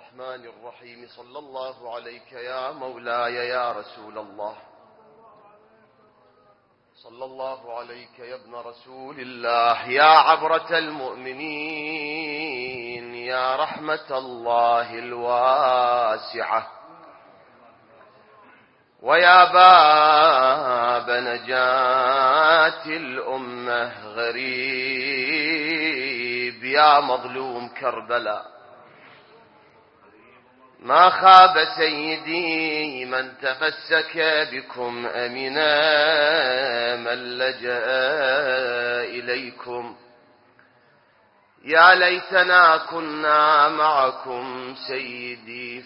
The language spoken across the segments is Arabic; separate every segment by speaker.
Speaker 1: الرحمن الرحيم. صلى الله عليك يا مولاي يا رسول الله، صلى الله عليك يا ابن رسول الله، يا عبرة المؤمنين، يا رحمة الله الواسعة، ويا باب نجاة الأمة، غريب يا مظلوم كربلاء. ما خاب سيدي من تمسك بكم أمنا، من لجأ إليكم. يا ليتنا كنا معكم سيدي،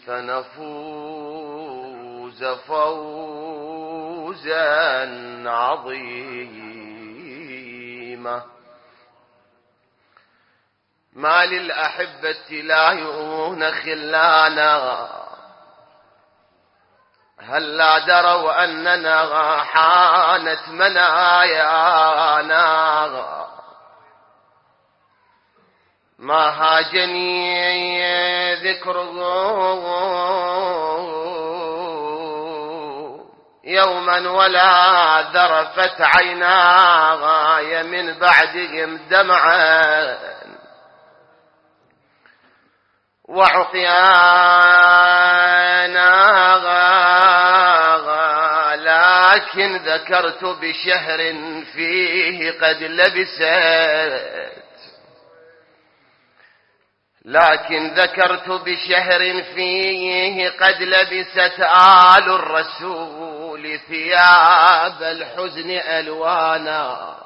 Speaker 1: فنفوز فوزا عظيما. ما للأحبة لا يؤون خلانا، هل لا دروا أننا حانت منايانا. ما هاجني ذكره يوما، ولا ذرفت عيناي من بعدهم دمعا، وعقيانا لكن ذكرت بشهر فيه قد لبست، لكن ذكرت بشهر فيه قد لبست آل الرسول ثياب الحزن ألوانا.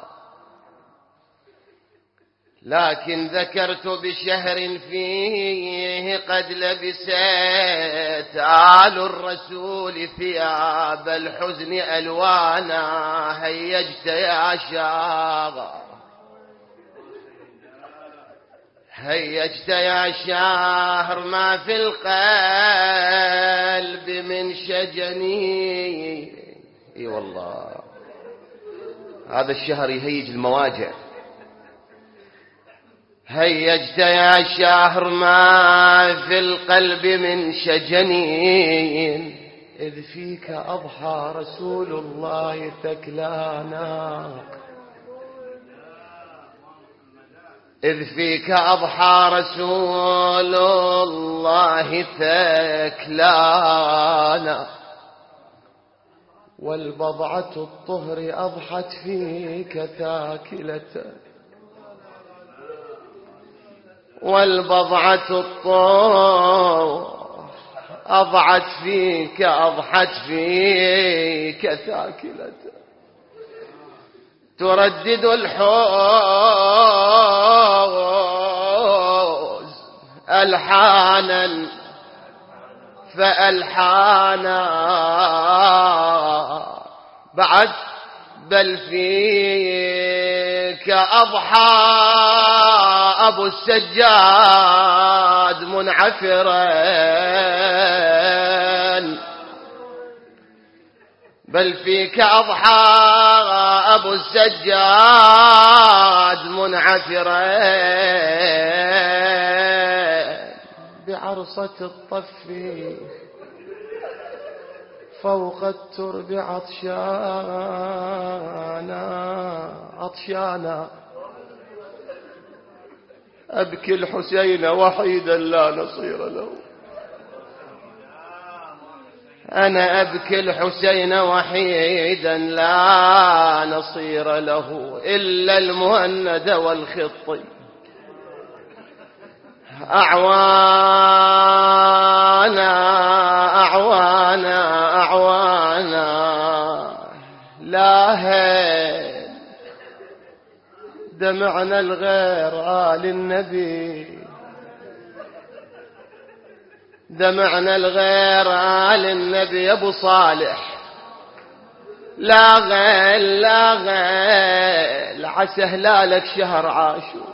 Speaker 1: لكن ذكرت بشهر فيه قد لبست آل الرسول ثياب الحزن ألوانا. هيجت يا شاغر، هيجت يا شاهر، ما في القلب من شجني. اي والله هذا الشهر يهيج المواجع. هيجت يا شهر، ما في القلب من شجنين، إذ فيك أضحى رسول الله ثكلانا، إذ فيك أضحى رسول الله ثكلانا. والبضعة الطهر أضحت فيك ثاكلة، والبضعة الطهر أضحت فيك ثاكلة. تردد الحوز ألحانا فألحانا بعد، بل فيك أضحى أبو السجاد منعفرا، بل فيك أضحى أبو السجاد منعفرا. بعرصة الطف فوق الترب عطشانا. أبكي الحسين وحيدا لا نصير له، أنا أبكي الحسين وحيدا لا نصير له، إلا المهند والخطي أعوانا أعوانا أعوانا. لا هل دمعنا الغير آل النبي، دمعنا الغير آل النبي. أبو صالح لا غيل لا غيل، عسى هلالك شهر عاشور،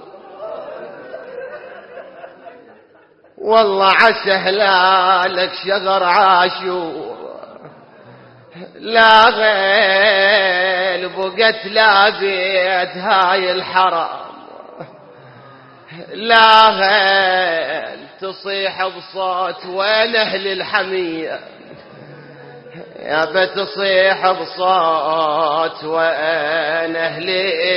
Speaker 1: والله عسى هلالك شهر عاشور. لا غيل بقت لا بيت هاي الحرام، لا غيل تصيح بصوت وين أهل الحمية، يا تصيح بصوت وين أهل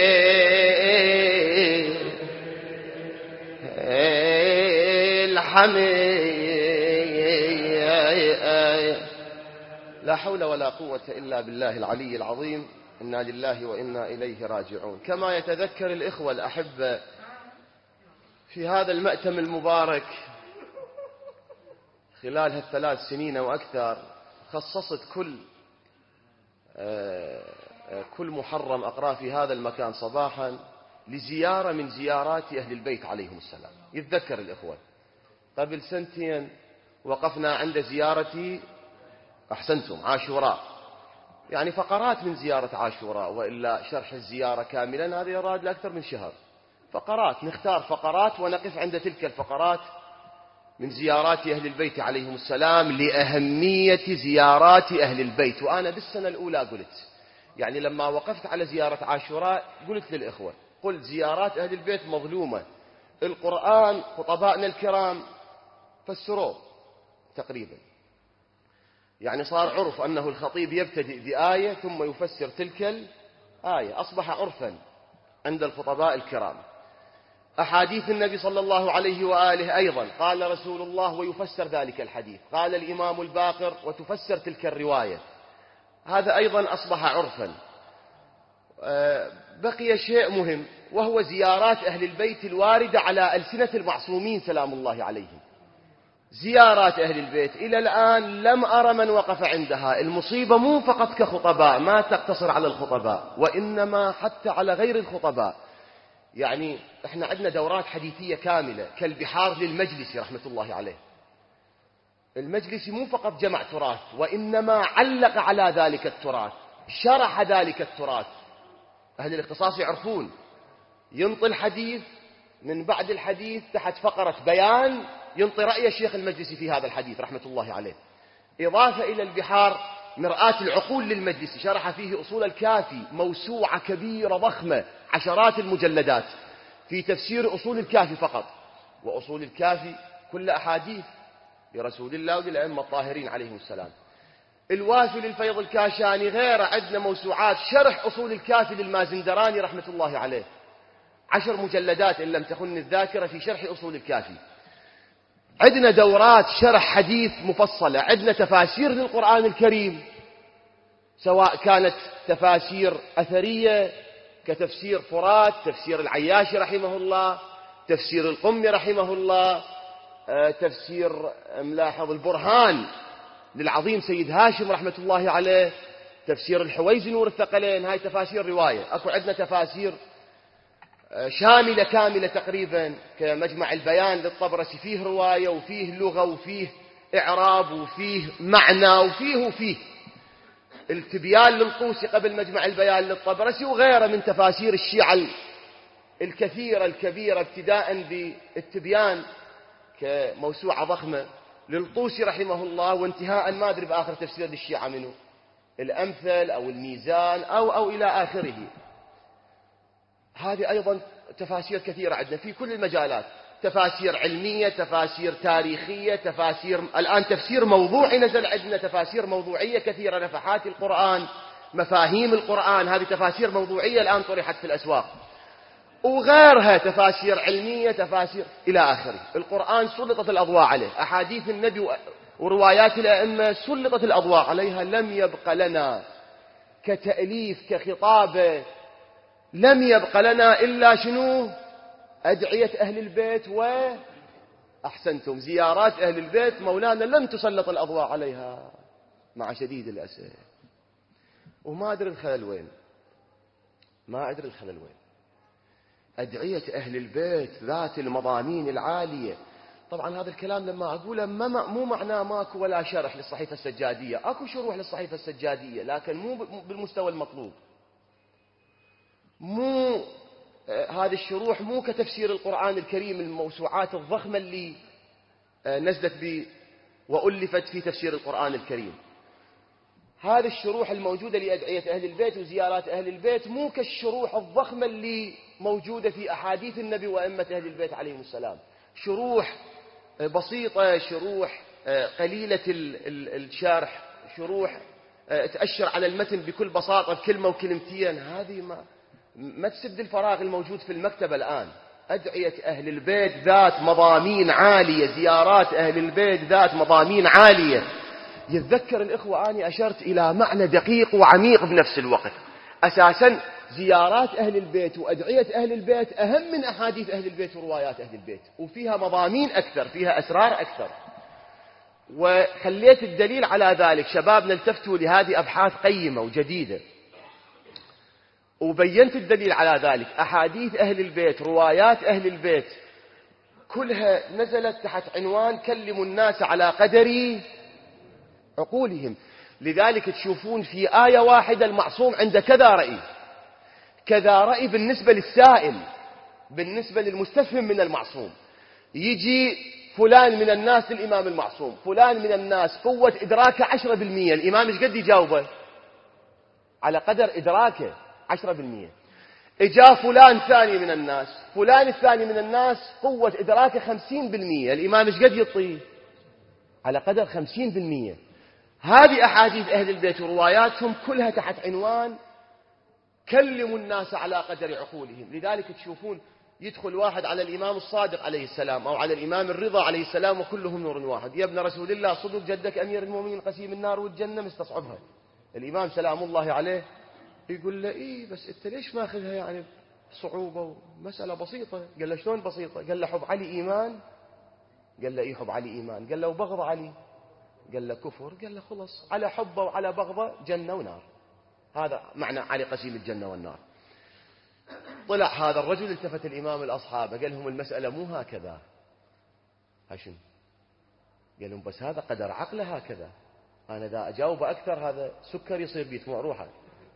Speaker 1: الحمية. لا حول ولا قوة إلا بالله العلي العظيم. إنا لله وإنا إليه راجعون. كما يتذكر الإخوة الأحبة في هذا المأتم المبارك خلال هالثلاث سنين وأكثر، خصصت كل محرم أقرأ في هذا المكان صباحا لزيارة من زيارات أهل البيت عليهم السلام. يتذكر الإخوة قبل سنتين وقفنا عند زيارة أحسنتم عاشوراء، يعني فقرات من زيارة عاشوراء، وإلا شرح الزيارة كاملا هذا يراد لأكثر من شهر. فقرات، نختار فقرات ونقف عند تلك الفقرات من زيارات أهل البيت عليهم السلام لأهمية زيارات أهل البيت. وأنا بالسنة الأولى قلت، يعني لما وقفت على زيارة عاشوراء قلت للإخوة، قلت زيارات أهل البيت مظلومة. القرآن خطبائنا الكرام فسروه تقريبا، يعني صار عرف أنه الخطيب يبتدئ بآية ثم يفسر تلك الآية، أصبح عرفا عند الخطباء الكرام. أحاديث النبي صلى الله عليه وآله أيضا قال رسول الله ويفسر ذلك الحديث، قال الإمام الباقر وتفسر تلك الرواية، هذا أيضا أصبح عرفا. بقي شيء مهم وهو زيارات أهل البيت الواردة على ألسنة المعصومين سلام الله عليهم. زيارات أهل البيت إلى الآن لم أرى من وقف عندها. المصيبة مو فقط كخطباء، ما تقتصر على الخطباء وإنما حتى على غير الخطباء. يعني احنا عندنا دورات حديثية كاملة كالبحار للمجلس رحمة الله عليه. المجلس مو فقط جمع تراث وإنما علق على ذلك التراث، شرح ذلك التراث. أهل الاختصاص يعرفون، ينطي الحديث من بعد الحديث تحت فقرة بيان ينطي رأي الشيخ المجلسي في هذا الحديث رحمة الله عليه. إضافة إلى البحار مرآة العقول للمجلس، شرح فيه أصول الكافي، موسوعة كبيرة ضخمة عشرات المجلدات في تفسير أصول الكافي فقط، وأصول الكافي كل أحاديث لرسول الله وللأئمة الطاهرين عليهم السلام. الوافي للفيض الكاشاني، غير عندنا موسوعات شرح أصول الكافي للمازندراني رحمة الله عليه، 10 مجلدات إن لم تخن الذاكرة في شرح أصول الكافي. عندنا دورات شرح حديث مفصلة، عندنا تفاسير للقرآن الكريم، سواء كانت تفاسير أثرية كتفسير فرات، تفسير العياشي رحمه الله، تفسير القمي رحمه الله، تفسير ملاحظ البرهان للعظيم سيد هاشم رحمة الله عليه، تفسير الحويزي نور الثقلين. هاي تفاسير رواية. أكو عندنا تفاسير شاملة كاملة تقريبا كمجمع البيان للطبرسي، فيه رواية وفيه لغة وفيه إعراب وفيه معنى وفيه التبيان للطوسي قبل مجمع البيان للطبرسي، وغيره من تفاسير الشيعة الكثيرة الكبيرة، ابتداء بالتبيان كموسوعة ضخمة للطوسي رحمه الله، وانتهاء ما أدري بآخر تفسير الشيعة منه الأمثل أو الميزان أو إلى آخره. هذه أيضا تفاسير كثيرة عندنا في كل المجالات، تفاسير علمية، تفاسير تاريخية، تفاسير الآن تفسير موضوعي نزل عندنا، تفاسير موضوعية كثيرة، نفحات القرآن، مفاهيم القرآن، هذه تفاسير موضوعية الآن طرحت في الأسواق، وغيرها تفاسير علمية، تفاسير إلى آخره. القرآن سلطت الأضواء عليه، أحاديث النبي وروايات الأئمة سلطت الأضواء عليها، لم يبق لنا كتأليف كخطابة، لم يبق لنا إلا شنو؟ أدعية أهل البيت وأحسنتم زيارات أهل البيت. مولانا لم تسلط الأضواء عليها مع شديد الأسف. وما أدري الخلل وين، ما أدري الخلل وين. أدعية أهل البيت ذات المضامين العالية. طبعا هذا الكلام لما أقوله مو معناه ماكو ولا شرح للصحيفة السجادية، أكو شروح للصحيفة السجادية لكن مو بالمستوى المطلوب. مو هذه الشروح مو كتفسير القرآن الكريم الموسوعات الضخمة اللي نزلت وألفت في تفسير القرآن الكريم. هذه الشروح الموجودة لأدعية أهل البيت وزيارات أهل البيت مو كالشروح الضخمة اللي موجودة في أحاديث النبي وأئمة أهل البيت عليهم السلام. شروح بسيطة، شروح قليلة الشرح، شروح تأشر على المتن بكل بساطة بكلمة وكلمتين، هذه ما تسد الفراغ الموجود في المكتبة الآن. أدعية أهل البيت ذات مضامين عالية، زيارات أهل البيت ذات مضامين عالية. يتذكر الإخوة أني أشرت إلى معنى دقيق وعميق بنفس الوقت. أساسا زيارات أهل البيت وأدعية أهل البيت أهم من أحاديث أهل البيت وروايات أهل البيت، وفيها مضامين أكثر، فيها أسرار أكثر. وخليت الدليل على ذلك شبابنا التفتوا لهذه أبحاث قيمة وجديدة، وبينت الدليل على ذلك. أحاديث أهل البيت، روايات أهل البيت، كلها نزلت تحت عنوان كلموا الناس على قدر عقولهم. لذلك تشوفون في آية واحدة المعصوم عنده كذا رأي، كذا رأي بالنسبة للسائل، بالنسبة للمستفهم من المعصوم. يجي فلان من الناس للإمام المعصوم، فلان من الناس قوة إدراكه 10%، الإمام ايش قد يجاوبه؟ على قدر إدراكه 10%. إجا فلان ثاني من الناس، فلان الثاني من الناس قوة إدراكه 50%، الإمام ايش قد يعطيه؟ على قدر 50%. هذه أحاديث أهل البيت ورواياتهم كلها تحت عنوان كلموا الناس على قدر عقولهم. لذلك تشوفون يدخل واحد على الإمام الصادق عليه السلام أو على الإمام الرضا عليه السلام وكلهم نور واحد، يا ابن رسول الله صدق جدك أمير المؤمنين قسيم النار والجنة مستصعبها. الإمام سلام الله عليه يقول له إيه بس أنت ليش ماخذها يعني صعوبة ومسألة بسيطة؟ قال له شلون بسيطة؟ قال له حب علي إيمان؟ قال له إيه حب علي إيمان؟ قال له وبغض علي؟ قال له كفر؟ قال له خلص على حبه وعلى بغضه جنة ونار. هذا معنى علي قسيم الجنة والنار. طلع هذا الرجل، التفت الإمام الأصحابه قال لهم المسألة مو هكذا. هاشم قال لهم بس هذا قدر عقله هكذا، أنا إذا أجاوب أكثر هذا سكر يصير بيتمع روحه،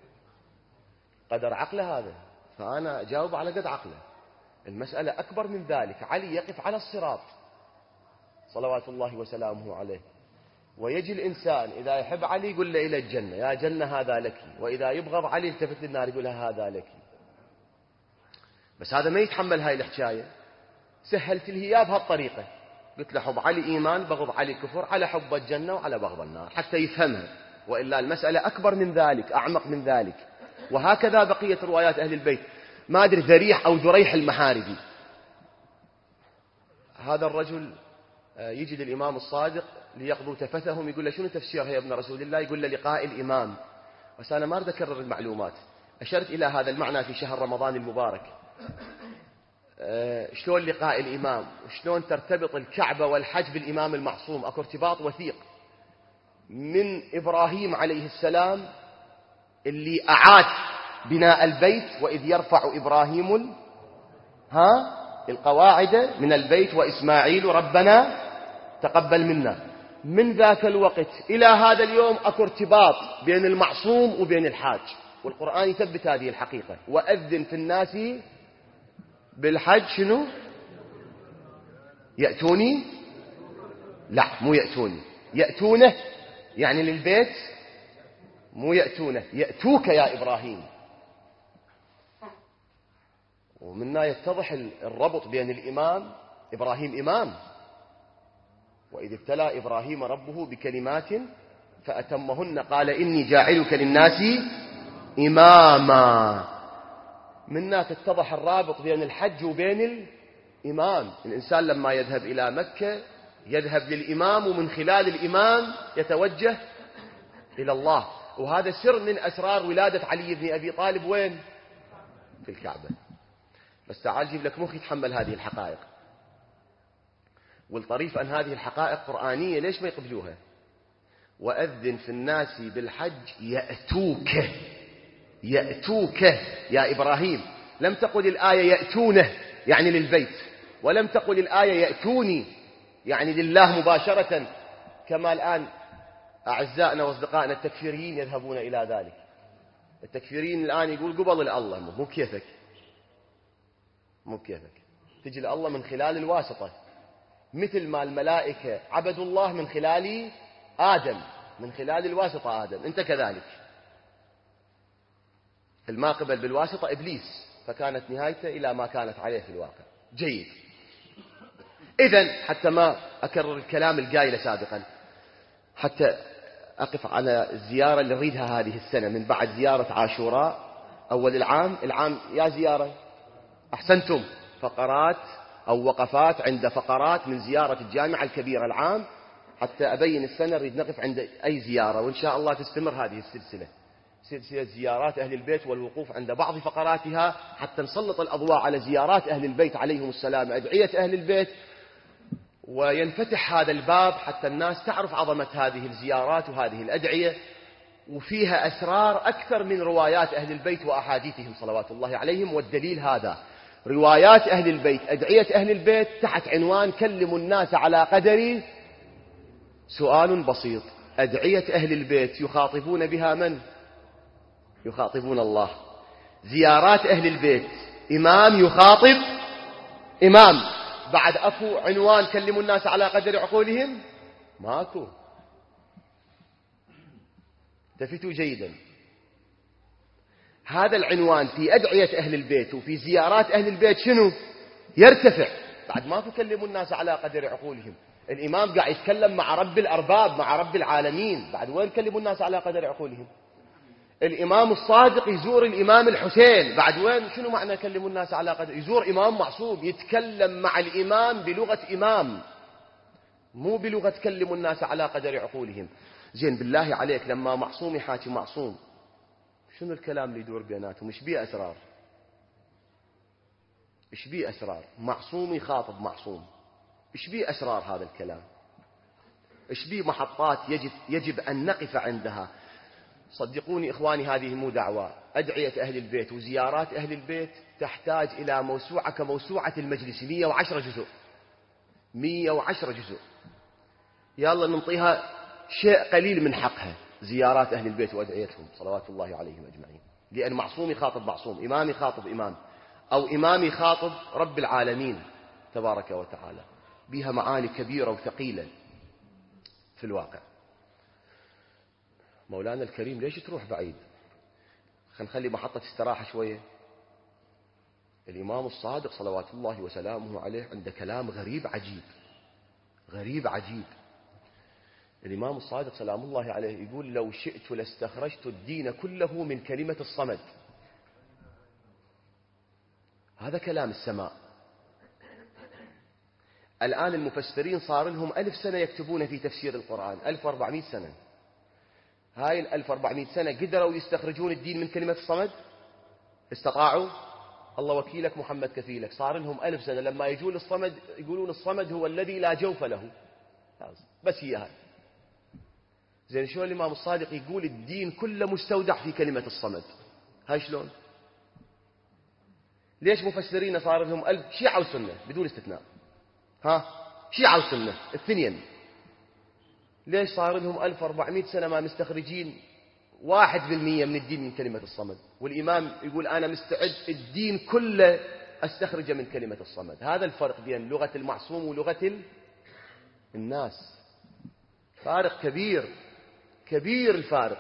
Speaker 1: قدر عقله هذا، فأنا أجاوب على قد عقله. المسألة أكبر من ذلك. علي يقف على الصراط صلوات الله وسلامه عليه، ويجي الإنسان إذا يحب علي يقول له إلى الجنة، يا جنة هذا لك، وإذا يبغض علي التفت للنار يقول له هذا لك. بس هذا ما يتحمل هاي الحكاية، سهلت الهياب بهالطريقة، قلت له حب علي إيمان، بغض علي كفر، على حب الجنة وعلى بغض النار، حتى يفهمها. وإلا المسألة أكبر من ذلك، أعمق من ذلك. وهكذا بقية روايات أهل البيت. ما أدري ذريح أو ذريح المحاربي، هذا الرجل يجي للإمام الصادق ليقضوا تفثهم، يقول له شنو تفسيرها يا ابن رسول الله؟ يقول له لقاء الإمام. بس أنا ما أريد أكرر المعلومات، أشرت إلى هذا المعنى في شهر رمضان المبارك. شلون لقاء الإمام، وشلون ترتبط الكعبة والحج بالإمام المعصوم، أكو ارتباط وثيق من إبراهيم عليه السلام اللي أعاد بناء البيت، وإذ يرفع إبراهيم القواعد من البيت وإسماعيل ربنا تقبل منا. من ذاك الوقت إلى هذا اليوم أكو ارتباط بين المعصوم وبين الحاج، والقرآن يثبت هذه الحقيقة. وأذن في الناس بالحج شنو؟ يأتوني؟ لا مو يأتوني، يأتونه يعني للبيت، مو يأتونه، يأتوك يا إبراهيم. ومنا يتضح الربط بين الإمام إبراهيم إمام، وإذ ابتلى إبراهيم ربه بكلمات فأتمهن قال إني جاعلك للناس إماما. منا تتضح الرابط بين الحج وبين الإمام. الإنسان لما يذهب إلى مكة يذهب للإمام، ومن خلال الإمام يتوجه إلى الله. وهذا سر من أسرار ولادة علي بن أبي طالب وين؟ في الكعبة. بس تعال جيب لك مخ يتحمل هذه الحقائق. والطريف أن هذه الحقائق قرآنية، ليش ما يقبلوها؟ وأذن في الناس بالحج يأتوك، يأتوك يا إبراهيم. لم تقل الآية يأتونه يعني للبيت، ولم تقل الآية يأتوني يعني لله مباشرة، كما الآن أعزائنا وأصدقائنا التكفيريين يذهبون إلى ذلك. التكفيريين الآن يقول قبل الله، مو كيفك، مو كيفك، تجي لله من خلال الواسطة، مثل ما الملائكة عبدوا الله من خلال آدم، من خلال الواسطة آدم، أنت كذلك. ما قبل بالواسطة إبليس، فكانت نهايته إلى ما كانت عليه في الواقع. جيد. إذن حتى ما أكرر الكلام القايل سابقا، حتى أقف على الزيارة اللي نريدها هذه السنة من بعد زيارة عاشوراء أول العام يا زيارة أحسنتم، فقرات أو وقفات عند فقرات من زيارة الجامعة الكبيرة العام، حتى أبين السنة نريد نقف عند أي زيارة، وإن شاء الله تستمر هذه السلسلة، سلسلة زيارات أهل البيت والوقوف عند بعض فقراتها، حتى نسلط الأضواء على زيارات أهل البيت عليهم السلام، أدعية أهل البيت، وينفتح هذا الباب حتى الناس تعرف عظمة هذه الزيارات وهذه الأدعية، وفيها أسرار أكثر من روايات أهل البيت وأحاديثهم صلوات الله عليهم. والدليل هذا روايات أهل البيت، أدعية أهل البيت، تحت عنوان كلموا الناس على قدر. سؤال بسيط، أدعية أهل البيت يخاطبون بها من؟ يخاطبون الله. زيارات أهل البيت إمام يخاطب إمام، بعد أكو عنوان كلموا الناس على قدر عقولهم؟ ماكو. التفتوا جيدا، هذا العنوان في أدعية أهل البيت وفي زيارات أهل البيت شنو؟ يرتفع. بعد ما تكلموا الناس على قدر عقولهم، الإمام قاعد يتكلم مع رب الأرباب مع رب العالمين، بعد وين كلموا الناس على قدر عقولهم؟ الإمام الصادق يزور الإمام الحسين، بعد وين شنو معنى كلموا الناس على قدر؟ يزور إمام معصوم، يتكلم مع الإمام بلغة إمام، مو بلغة كلموا الناس على قدر عقولهم. زين بالله عليك، لما معصوم يحاكي معصوم، شنو الكلام اللي يدور بيناتهم؟ ايش بيه أسرار؟ ايش بيه أسرار؟ معصوم يخاطب معصوم، ايش بيه أسرار هذا الكلام؟ ايش بيه محطات يجب أن نقف عندها؟ صدقوني إخواني، هذه مو دعوة. أدعية أهل البيت وزيارات أهل البيت تحتاج إلى موسوعة كموسوعة المجلس، 110 جزء، 110 جزء. يلا ننطيها شيء قليل من حقها، زيارات أهل البيت وأدعيتهم صلوات الله عليهم أجمعين. لأن معصوم يخاطب معصوم، إمام يخاطب إمام، أو إمام يخاطب رب العالمين تبارك وتعالى، بها معاني كبيرة وثقيلة في الواقع. مولانا الكريم ليش تروح بعيد؟ خلينا نخلي محطة استراحة شوية. الإمام الصادق صلوات الله وسلامه عليه عنده كلام غريب عجيب، غريب عجيب. الإمام الصادق سلام الله عليه يقول لو شئت لاستخرجت الدين كله من كلمة الصمد. هذا كلام السماء. الآن المفسرين صار لهم 1000 سنة يكتبون في تفسير القرآن، 1400 سنة. هاي 1400 سنة قدروا يستخرجون الدين من كلمة الصمد؟ استطاعوا؟ الله وكيلك محمد كفيلك، صار لهم 1000 سنة لما يجون الصمد يقولون الصمد هو الذي لا جوف له، بس هي هاي. زين شلون الإمام الصادق يقول الدين كله مستودع في كلمة الصمد؟ هاي شلون؟ ليش مفسرين صار لهم 1000 شيعة وسنة بدون استثناء؟ شيعة وسنة الاثنين، ليش صار لهم 1400 سنة ما مستخرجين 1% من الدين من كلمة الصمد؟ والإمام يقول أنا مستعد الدين كله أستخرجه من كلمة الصمد. هذا الفرق بين لغة المعصوم ولغة الناس، فارق كبير، كبير الفارق.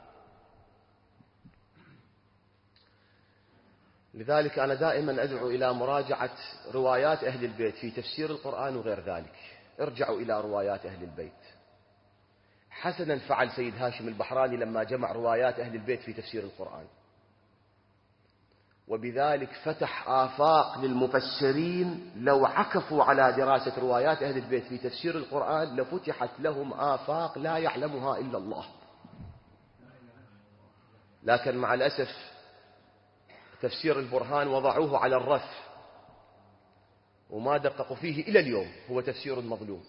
Speaker 1: لذلك أنا دائما أدعو إلى مراجعة روايات أهل البيت في تفسير القرآن وغير ذلك. ارجعوا إلى روايات أهل البيت. حسنا فعل سيد هاشم البحراني لما جمع روايات أهل البيت في تفسير القرآن، وبذلك فتح آفاق للمفسرين. لو عكفوا على دراسة روايات أهل البيت في تفسير القرآن لفتحت لهم آفاق لا يعلمها إلا الله. لكن مع الأسف تفسير البرهان وضعوه على الرف وما دققوا فيه إلى اليوم. هو تفسير مظلوم،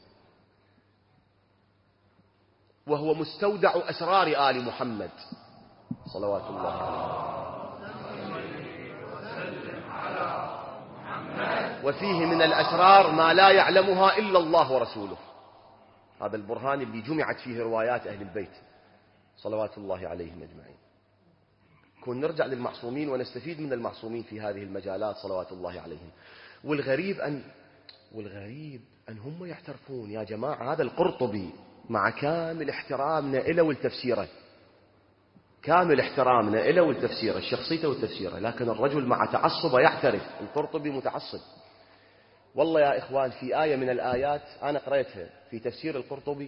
Speaker 1: وهو مستودع أسرار آل محمد صلوات الله عليه، وفيه من الأسرار ما لا يعلمها إلا الله ورسوله. هذا البرهان اللي جمعت فيه روايات أهل البيت صلوات الله عليهم أجمعين. كون نرجع للمعصومين ونستفيد من المعصومين في هذه المجالات صلوات الله عليهم. والغريب أن هم يعترفون يا جماعة. هذا القرطبي مع كامل احترامنا إلى والتفسيره، كامل احترامنا إلى والتفسيره، شخصيته والتفسيره، لكن الرجل مع تعصبه يعترف. القرطبي متعصب، والله يا إخوان في آية من الآيات أنا قرأتها في تفسير القرطبي،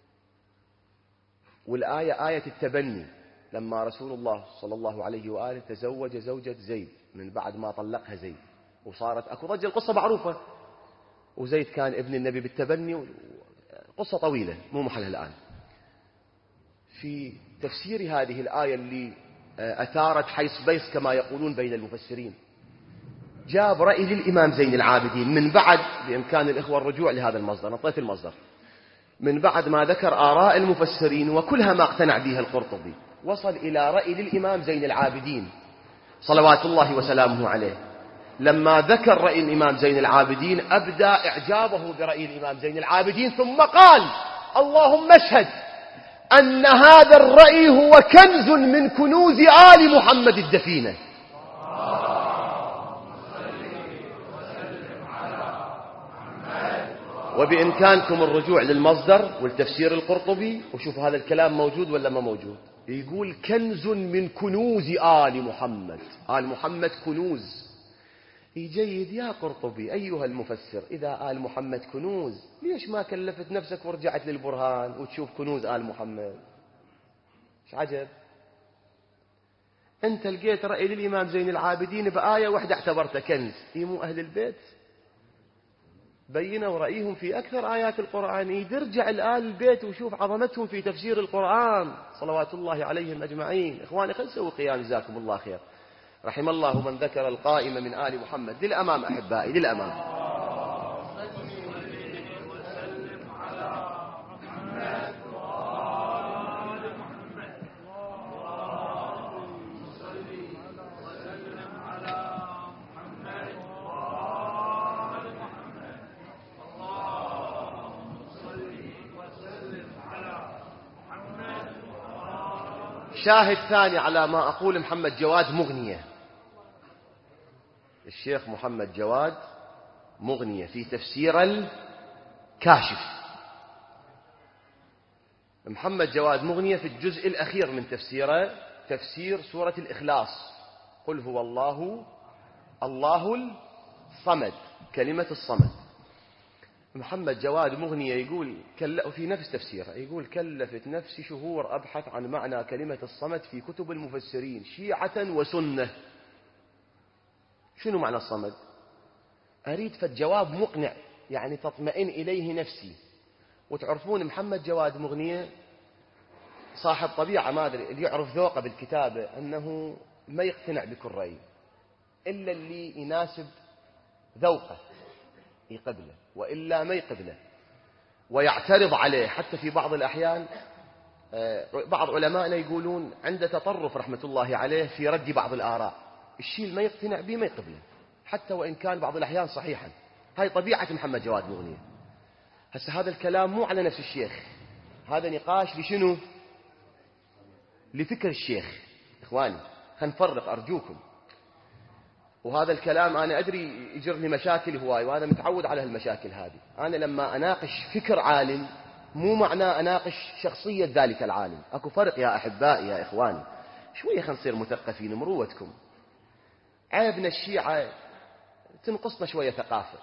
Speaker 1: والآية آية التبني، لما رسول الله صلى الله عليه وآله تزوج زوجة زيد من بعد ما طلقها زيد، وصارت أكو ضجة، القصة معروفة، وزيد كان ابن النبي بالتبني، قصة طويلة مو محلها الآن. في تفسير هذه الآية اللي أثارت حيث بيص كما يقولون بين المفسرين، جاب رأي للإمام زين العابدين من بعد، بإمكان الإخوة الرجوع لهذا المصدر، نطيت المصدر، من بعد ما ذكر آراء المفسرين وكلها ما اقتنع بها القرطبي، وصل إلى رأي للإمام زين العابدين صلوات الله وسلامه عليه. لما ذكر رأي الإمام زين العابدين أبدى إعجابه برأي الإمام زين العابدين، ثم قال: اللهم اشهد أن هذا الرأي هو كنز من كنوز آل محمد الدفينة. وبإمكانكم الرجوع للمصدر والتفسير القرطبي وشوفوا هذا الكلام موجود ولا ما موجود. يقول كنز من كنوز آل محمد، آل محمد كنوز. جيد يا قرطبي أيها المفسر، إذا آل محمد كنوز ليش ما كلفت نفسك ورجعت للبرهان وتشوف كنوز آل محمد؟ ايش عجب، أنت لقيت رأي للإمام زين العابدين بآية واحدة اعتبرته كنز، مو أهل البيت بينوا رأيهم في أكثر آيات القرآن. يرجع الآل البيت وشوف عظمتهم في تفسير القرآن صلوات الله عليهم أجمعين. إخواني خلنا نسوي قيام جزاكم الله خير. رحم الله من ذكر القائمة من آل محمد. للأمام أحبائي، للأمام. شاهد ثاني على ما أقول، محمد جواد مغنية، الشيخ محمد جواد مغنية في تفسير الكاشف. محمد جواد مغنية في الجزء الأخير من تفسيره، تفسير سورة الإخلاص، قل هو الله الصمد، كلمة الصمد. محمد جواد مغنية يقول في نفس تفسيره، يقول كلفت نفسي شهور أبحث عن معنى كلمة الصمد في كتب المفسرين شيعة وسنة. شنو معنى الصمد؟ أريد فالجواب مقنع يعني تطمئن إليه نفسي. وتعرفون محمد جواد مغنية صاحب طبيعة، ما أدري اللي يعرف ذوقه بالكتابة أنه ما يقتنع بكل رأي إلا اللي يناسب ذوقه يقبله، وإلا ما يقبله ويعترض عليه. حتى في بعض الأحيان بعض علمائنا يقولون عنده تطرف رحمة الله عليه في رد بعض الآراء، الشيء اللي ما يقتنع به ما يقبله حتى وإن كان بعض الأحيان صحيحا. هاي طبيعة محمد جواد مغنية. هسه هذا الكلام مو على نفس الشيخ، هذا نقاش لشنو؟ لفكر الشيخ. إخواني خلينا نفرق أرجوكم. وهذا الكلام أنا أدري يجر لي مشاكل هواي، وأنا متعود على هالمشاكل هذه. أنا لما أناقش فكر عالم مو معناه أناقش شخصية ذلك العالم. أكو فرق يا أحبائي يا إخواني. شوية خلينا نصير مثقفين، مروتكم. عيبنا الشيعة تنقصنا شوية ثقافة،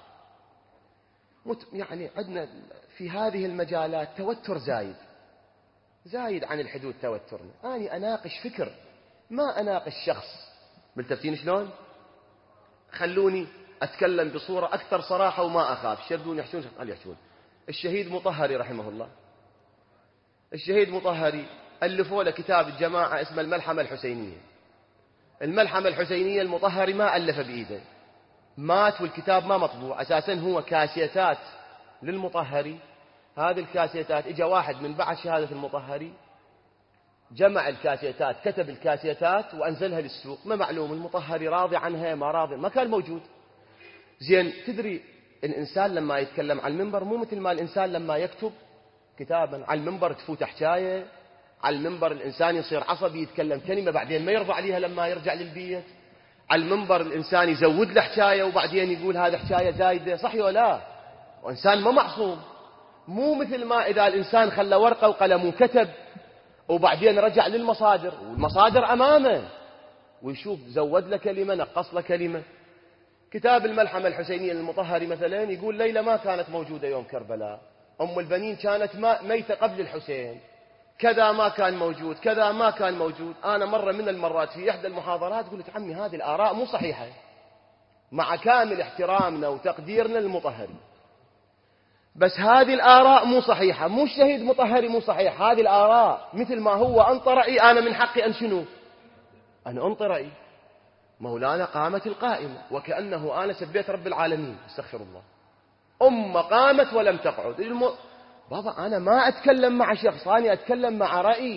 Speaker 1: يعني عندنا في هذه المجالات توتر زايد عن الحدود توترنا. أنا أناقش فكر ما أناقش شخص. ملتفتين شلون؟ خلوني أتكلم بصورة أكثر صراحة وما أخاف. شردون يحشون قال يحشون. الشهيد مطهري رحمه الله، الشهيد مطهري ألفوا له كتاب الجماعة اسمه الملحمة الحسينية. الملحمة الحسينية المطهري ما ألف بإيده، مات والكتاب ما مطبوع. أساسا هو كاسيتات للمطهري. هذه الكاسيتات إجا واحد من بعد شهادة المطهري جمع الكاسيتات، كتب الكاسيتات وأنزلها للسوق. ما معلوم المطهري راضي عنها ما راضي، ما كان موجود. زين تدري الإنسان لما يتكلم على المنبر مو مثل ما الإنسان لما يكتب كتابا. على المنبر تفوت حكاية، على المنبر الإنسان يصير عصبي يتكلم كلمة بعدين ما يرضى عليها لما يرجع للبيت. على المنبر الإنسان يزود له حكاية وبعدين يقول هذا حكاية زايدة، صح ولا لا؟ وإنسان ما معصوم. مو مثل ما إذا الإنسان خلى ورقة وقلم وكتب وبعدين رجع للمصادر والمصادر أمامه ويشوف زود له كلمة نقص له كلمة. كتاب الملحمة الحسينية للمطهري مثلا يقول ليلى ما كانت موجودة يوم كربلاء، أم البنين كانت ميتة قبل الحسين، كذا ما كان موجود، كذا ما كان موجود. أنا مرة من المرات في إحدى المحاضرات قلت عمي هذه الآراء مو صحيحة، مع كامل احترامنا وتقديرنا للمطهري، بس هذه الآراء مو صحيحة، مو الشهيد مطهري مو صحيح، هذه الآراء مثل ما هو أنطى رأي أنا من حقي أن شنو؟ أن أنطى رأي. مولانا قامت القائمة وكأنه أنا سبيت رب العالمين، استغفر الله. قامت ولم تقعد. بابا أنا ما أتكلم مع شخص، أنا أتكلم مع رأي،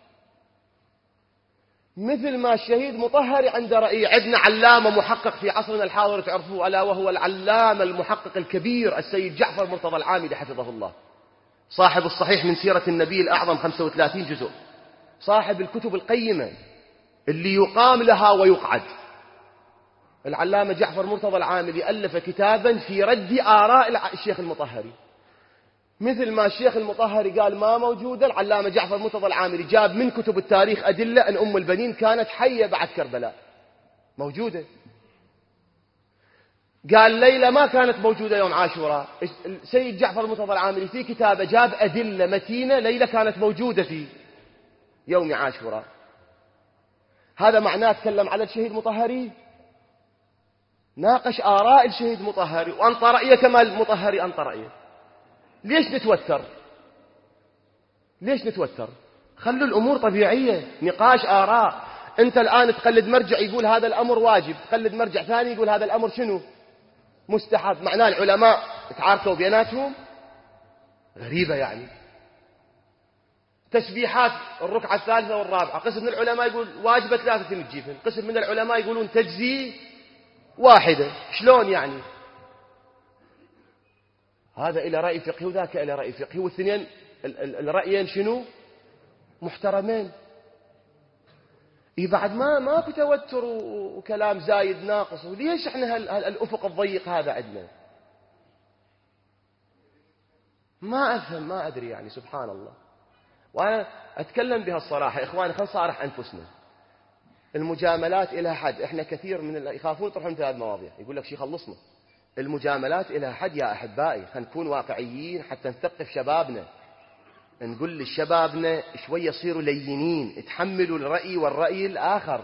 Speaker 1: مثل ما الشهيد مطهري عنده رأي. عندنا علامة محقق في عصرنا الحاضر تعرفوه، ألا وهو العلامة المحقق الكبير السيد جعفر مرتضى العاملي حفظه الله، صاحب الصحيح من سيرة النبي الأعظم 35 جزء، صاحب الكتب القيمة اللي يقام لها ويقعد. العلامة جعفر مرتضى العاملي ألف كتابا في رد آراء الشيخ المطهري. مثل ما الشيخ المطهري قال ما موجودة، العلامة جعفر مرتضى العاملي جاب من كتب التاريخ أدلة أن أم البنين كانت حية بعد كربلاء، موجودة. قال ليلى ما كانت موجودة يوم عاشوراء، السيد جعفر مرتضى العاملي في كتابه جاب أدلة متينة ليلى كانت موجودة في يوم عاشوراء. هذا معناه تكلم على الشهيد مطهري، ناقش آراء الشهيد مطهري وأنطى رأيه كما المطهري أنطى رأيه. ليش نتوتر؟ ليش نتوتر؟ خلوا الأمور طبيعية، نقاش آراء. أنت الآن تقلد مرجع يقول هذا الأمر واجب، تقلد مرجع ثاني يقول هذا الأمر شنو؟ مستحب. معناه العلماء تعاركوا بيناتهم؟ غريبة يعني. تسبيحات الركعة الثالثة والرابعة، قسم من العلماء يقول واجبة 3 تجيبن، قسم من العلماء يقولون تجزي 1. شلون يعني؟ هذا إلى رأي فقهي وذاك إلى رأي فقهي، والاثنين الرأيين شنو؟ محترمين. بعد ماكو توتر وكلام زايد ناقص. وليش احنا الأفق الضيق هذا عندنا؟ ما أفهم، ما أدري يعني، سبحان الله. وأنا أتكلم بها الصراحة إخواني، خلينا نصارح أنفسنا. المجاملات إلى حد، إحنا كثير من يخافون يطرحون مثل هذه المواضيع، يقول لك شي خلصنا. المجاملات إلى حد يا أحبائي، خلينا نكون واقعيين حتى نثقف شبابنا، نقول لشبابنا شوية صيروا لينين، تحملوا الرأي والرأي الآخر،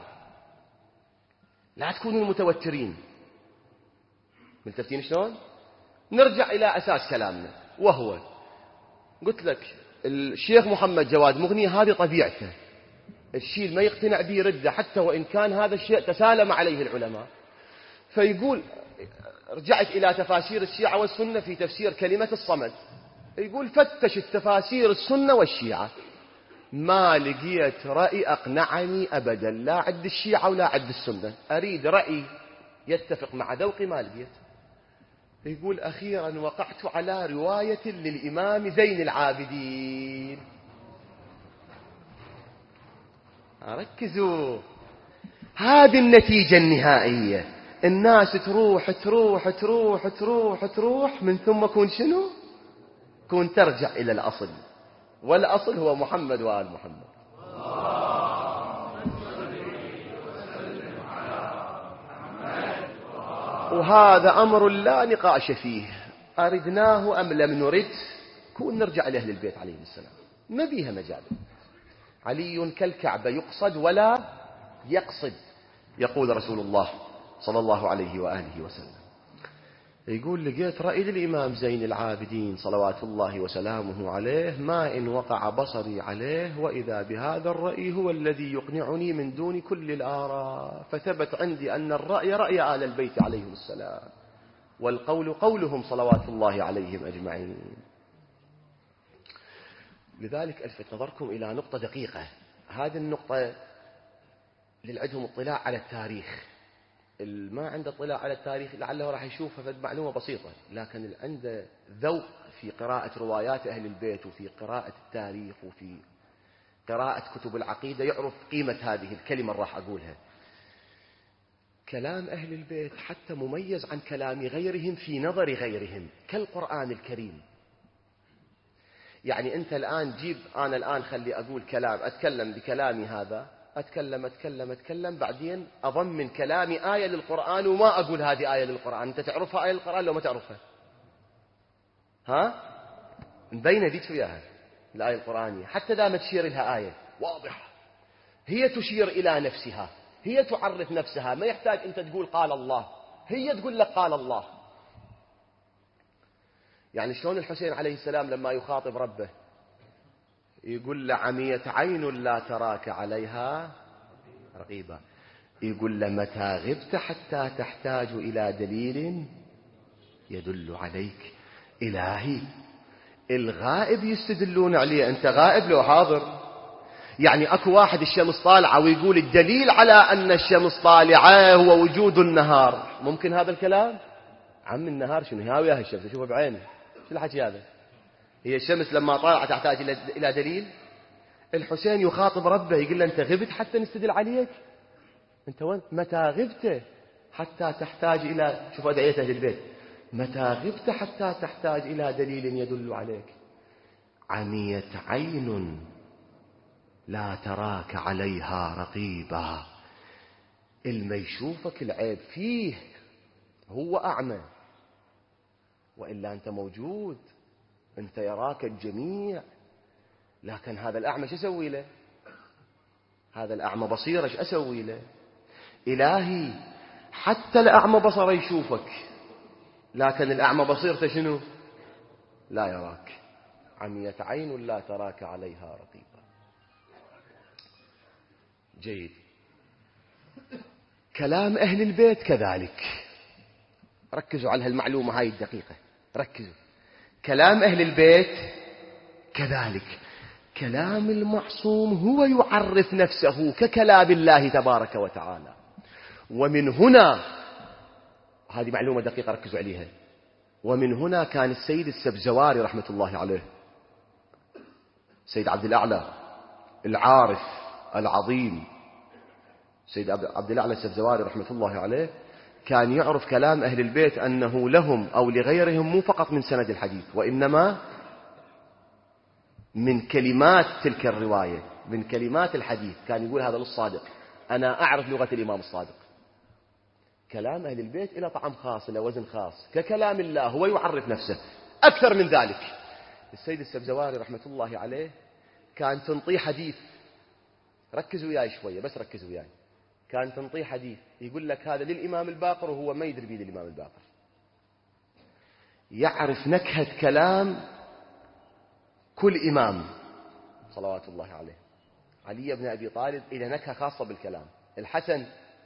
Speaker 1: لا تكونوا متوترين. ملتفتين شلون؟ نرجع إلى أساس كلامنا، وهو قلت لك الشيخ محمد جواد مغني هذه طبيعته، الشيء اللي ما يقتنع به رده، حتى وإن كان هذا الشيء تسالم عليه العلماء. فيقول رجعت إلى تفاسير الشيعة والسنة في تفسير كلمة الصمد، يقول فتش التفاسير السنة والشيعة ما لقيت رأي أقنعني أبدا، لا عد الشيعة ولا عد السنة، أريد رأي يتفق مع ذوقي ما لقيت. يقول أخيرا وقعت على رواية للإمام زين العابدين. ركزوا، هذه النتيجة النهائية. الناس تروح تروح تروح تروح تروح، من ثم كون شنو؟ كون ترجع إلى الأصل، والأصل هو محمد وآل محمد. وهذا أمر لا نقاش فيه، أردناه أم لم نرد، كون نرجع لأهل البيت عليهم السلام، ما بيها مجال. علي كالكعبة يقصد ولا يقصد، يقول رسول الله صلى الله عليه وآله وسلم. يقول لقيت رأي الإمام زين العابدين صلوات الله وسلامه عليه ما إن وقع بصري عليه، وإذا بهذا الرأي هو الذي يقنعني من دون كل الآراء. فثبت عندي أن الرأي رأي آل البيت عليهم السلام، والقول قولهم صلوات الله عليهم أجمعين. لذلك ألفت نظركم إلى نقطة دقيقة، هذه النقطة اللي عندهم اطلاع على التاريخ، اللي ما عنده اطلاع على التاريخ لعله راح يشوفها في معلومة بسيطة، لكن اللي عنده ذوق في قراءة روايات أهل البيت وفي قراءة التاريخ وفي قراءة كتب العقيدة يعرف قيمة هذه الكلمة اللي راح أقولها. كلام أهل البيت حتى مميز عن كلام غيرهم في نظر غيرهم، كالقرآن الكريم. يعني أنت الآن جيب، أنا الآن خلي أقول كلام، أتكلم بكلامي هذا أتكلم بعدين أضمن كلامي آية للقرآن وما أقول هذه آية للقرآن. أنت تعرفها آية للقرآن لو ما تعرفها؟ ها؟ مبينة ذيك وياها الآية القرآنية، حتى لا ما تشير لها آية واضحة، هي تشير إلى نفسها، هي تعرف نفسها، ما يحتاج أنت تقول قال الله، هي تقول لك قال الله. يعني شلون الحسين عليه السلام لما يخاطب ربه يقول له عميت عين لا تراك عليها رقيبا، يقول له متى غبت حتى تحتاج إلى دليل يدل عليك. إلهي الغائب يستدلون عليه، أنت غائب لو حاضر. يعني أكو واحد الشمس طالعة ويقول الدليل على أن الشمس طالعة هو وجود النهار، ممكن هذا الكلام؟ عم النهار شنو هاويها الشمس أشوفها بعيني، شو الحكي هذا؟ هي الشمس لما طالعة تحتاج إلى دليل؟ الحسين يخاطب ربه يقول له أنت غبت حتى نستدل عليك؟ أنت وين؟ متى غبت حتى تحتاج إلى، شوف أدعية أهل البيت، متى غبت حتى تحتاج إلى دليل يدل عليك. عميت عين لا تراك عليها رقيبا، اللي يشوفك العيب فيه هو أعمى، وإلا أنت موجود، أنت يراك الجميع. لكن هذا الأعمى شو أسوي له؟ هذا الأعمى بصيرة شو أسوي له؟ إلهي حتى الأعمى بصره يشوفك، لكن الأعمى بصيرته شنو؟ لا يراك. عميت عين لا تراك عليها رقيبا. جيد. كلام أهل البيت كذلك، ركزوا على هالمعلومة هاي الدقيقة، ركزوا. كلام أهل البيت كذلك، كلام المعصوم هو يعرف نفسه ككلام الله تبارك وتعالى. ومن هنا، هذه معلومة دقيقة ركزوا عليها، ومن هنا كان السيد السبزواري رحمة الله عليه، سيد عبد الأعلى العارف العظيم، سيد عبد الأعلى السبزواري رحمة الله عليه، كان يعرف كلام أهل البيت أنه لهم أو لغيرهم مو فقط من سند الحديث، وإنما من كلمات تلك الرواية، من كلمات الحديث. كان يقول هذا للصادق، أنا أعرف لغة الإمام الصادق. كلام أهل البيت إلى طعم خاص، إلى وزن خاص، ككلام الله هو يعرف نفسه. أكثر من ذلك، السيد السبزواري رحمة الله عليه كان تنطيه حديث، ركزوا وياي شوية بس ركزوا وياي، كان تنطيه حديث يقول لك هذا للإمام الباقر وهو ما يدري بيد الإمام الباقر، يعرف نكهة كلام كل إمام صلوات الله عليه. علي بن أبي طالب إلى نكهة خاصة بالكلام، الحسن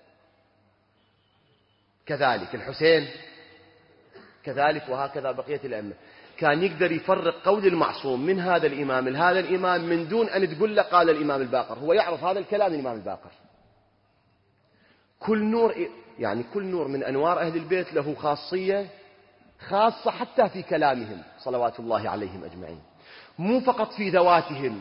Speaker 1: كذلك، الحسين كذلك، وهكذا بقية الأئمة. كان يقدر يفرق قول المعصوم من هذا الإمام لهذا الإمام من دون أن تقول له قال الإمام الباقر، هو يعرف هذا الكلام الإمام الباقر. كل نور، يعني كل نور من أنوار أهل البيت له خاصية خاصة حتى في كلامهم صلوات الله عليهم أجمعين، مو فقط في ذواتهم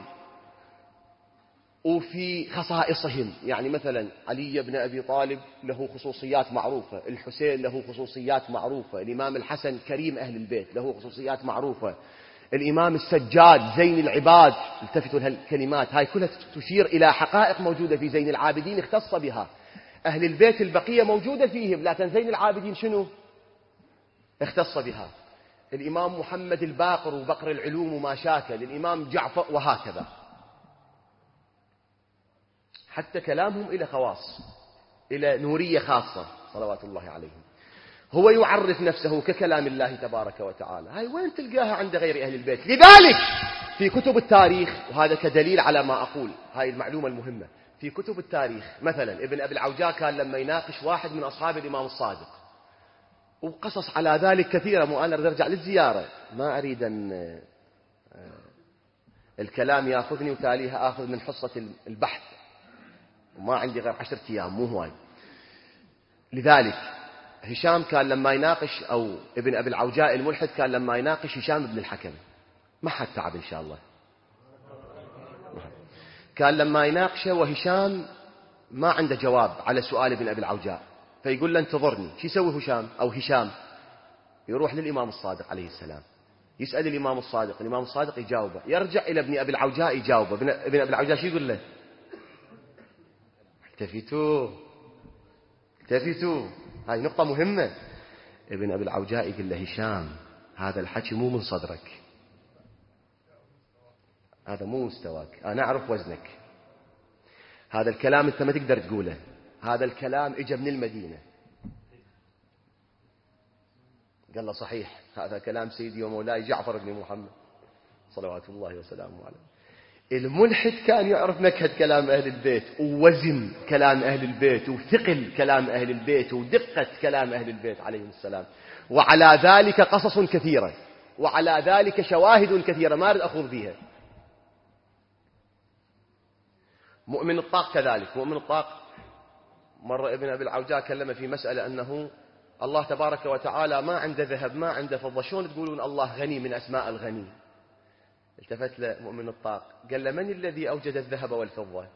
Speaker 1: وفي خصائصهم. يعني مثلا علي بن أبي طالب له خصوصيات معروفة، الحسين له خصوصيات معروفة، الإمام الحسن كريم أهل البيت له خصوصيات معروفة، الإمام السجاد زين العباد. التفتوا لهالكلمات هاي كلها تشير إلى حقائق موجودة في زين العابدين اختص بها. أهل البيت البقية موجودة فيهم، لكن زين العابدين شنو؟ اختص بها. الإمام محمد الباقر وبقر العلوم وما شاكل، الإمام جعفر، وهكذا. حتى كلامهم إلى خواص، إلى نورية خاصة صلوات الله عليهم. هو يعرف نفسه ككلام الله تبارك وتعالى. هاي وين تلقاها عند غير أهل البيت؟ لذلك في كتب التاريخ، وهذا كدليل على ما أقول، هاي المعلومة المهمة، في كتب التاريخ مثلا ابن أبي العوجاء كان لما يناقش واحد من أصحاب الإمام الصادق، وقصص على ذلك كثيرة، مو أنا أرجع للزيارة، ما أريد أن الكلام يأخذني وتاليها آخذ من حصة البحث، وما عندي غير 10 أيام مو هواي. لذلك هشام كان لما يناقش، أو ابن أبي العوجاء الملحد كان لما يناقش هشام بن الحكم، ما حد تعب إن شاء الله، كان لما يناقشه وهشام ما عنده جواب على سؤال ابن أبي العوجاء، فيقول له انتظرني. شو يسوي هشام أو هشام؟ يروح للإمام الصادق عليه السلام، يسأل الإمام الصادق، الإمام الصادق يجاوبه، يرجع إلى ابن أبي العوجاء يجاوبه. ابن أبي العوجاء شو يقول له؟ التفتوا هاي نقطة مهمة. ابن أبي العوجاء يقول له هشام هذا الحكي مو من صدرك، هذا مو مستواك، أنا أعرف وزنك، هذا الكلام أنت ما تقدر تقوله، هذا الكلام إجا من المدينة. قال له صحيح، هذا كلام سيدي ومولاي جعفر بن محمد صلوات الله وسلامه عليه. الملحد كان يعرف نكهة كلام أهل البيت ووزن كلام أهل البيت وثقل كلام أهل البيت ودقة كلام أهل البيت عليهم السلام. وعلى ذلك قصص كثيرة، وعلى ذلك شواهد كثيرة ما أريد أخوض فيها. مؤمن الطاق كذلك. مؤمن الطاق مرة ابن أبي العوجاء كلم في مسألة أنه الله تبارك وتعالى ما عنده ذهب ما عنده فضة، شلون تقولون الله غني من أسماء الغني؟ التفت له مؤمن الطاق قال له من الذي أوجد الذهب والفضة؟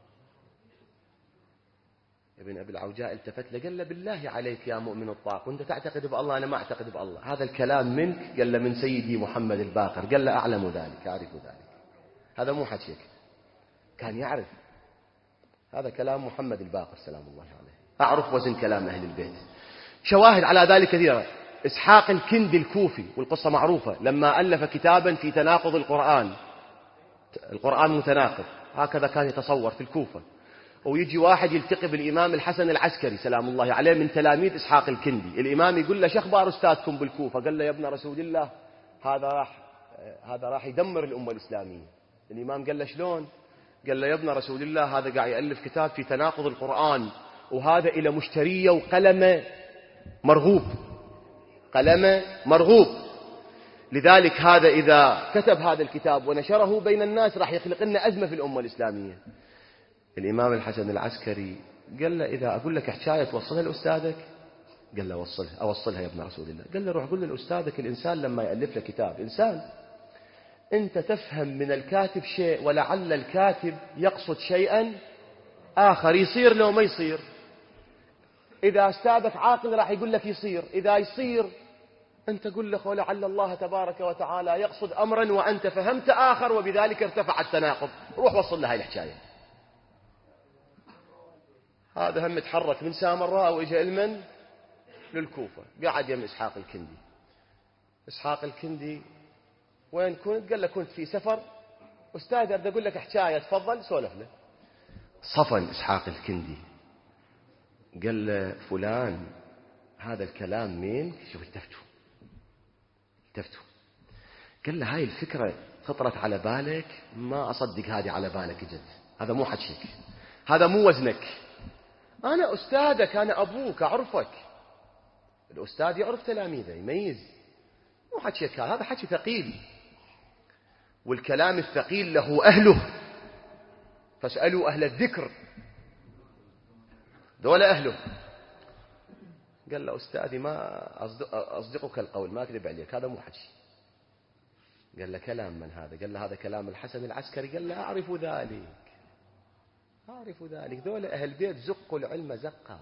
Speaker 1: ابن أبي العوجاء التفت له قال له بالله عليك يا مؤمن الطاق، وانت تعتقد بالله أنا ما أعتقد بالله، هذا الكلام منك؟ قال له من سيدي محمد الباقر. قال له أعلم ذلك أعرف ذلك، هذا مو حكيك، كان يعرف هذا كلام محمد الباقر سلام الله عليه. أعرف وزن كلام أهل البيت. شواهد على ذلك كثيرة. إسحاق الكندي الكوفي والقصة معروفة لما ألف كتابا في تناقض القرآن، القرآن متناقض هكذا كان يتصور في الكوفة، ويجي واحد يلتقي بالإمام الحسن العسكري سلام الله عليه من تلاميذ إسحاق الكندي. الإمام يقول له شو أخبار أستاذكم بالكوفة؟ قال له يا ابن رسول الله هذا راح يدمر الأمة الإسلامية. الإمام قال له شلون؟ قال له يا ابن رسول الله هذا قاعد يألف كتاب في تناقض القرآن، وهذا إلى مشتريه وقلمه مرغوب، قلمه مرغوب، لذلك هذا إذا كتب هذا الكتاب ونشره بين الناس راح يخلق لنا أزمة في الأمة الإسلامية. الإمام الحسن العسكري قال له إذا أقول لك حكاية توصلها لأستاذك؟ قال له أوصلها يا ابن رسول الله. قال له روح قل لأستاذك الإنسان لما يألف له كتاب إنسان أنت تفهم من الكاتب شيء ولعل الكاتب يقصد شيئا آخر، يصير لو ما يصير. إذا أستاذك عاقل راح يقول لك يصير، إذا يصير أنت قل له ولعل الله تبارك وتعالى يقصد أمرا وأنت فهمت آخر وبذلك ارتفع التناقض، روح وصل لها الحكاية. هذا هم تحرك من سامراء وإجا المن للكوفة، قاعد يم إسحاق الكندي. إسحاق الكندي وين كنت؟ قال له كنت في سفر، أستاذ أريد أقول لك حكاية تفضل. سولف له. صفن إسحاق الكندي قال له فلان هذا الكلام مين؟ شوف التفتوا قال له هاي الفكرة خطرت على بالك؟ ما أصدق هذه على بالك جد، هذا مو حكيك، هذا مو وزنك، أنا أستاذك، أنا أبوك، أعرفك. الأستاذ يعرف تلاميذه يميز، مو حكيك، هذا حكي ثقيل، والكلام الثقيل له أهله، فاسألوا أهل الذكر، دول أهله. قال له أستاذي ما أصدقك القول، ما أكذب عليك، هذا مو حكي. قال له كلام من هذا؟ قال له هذا كلام الحسن العسكري. قال له أعرف ذلك، دول أهل بيت زقوا العلم زقا،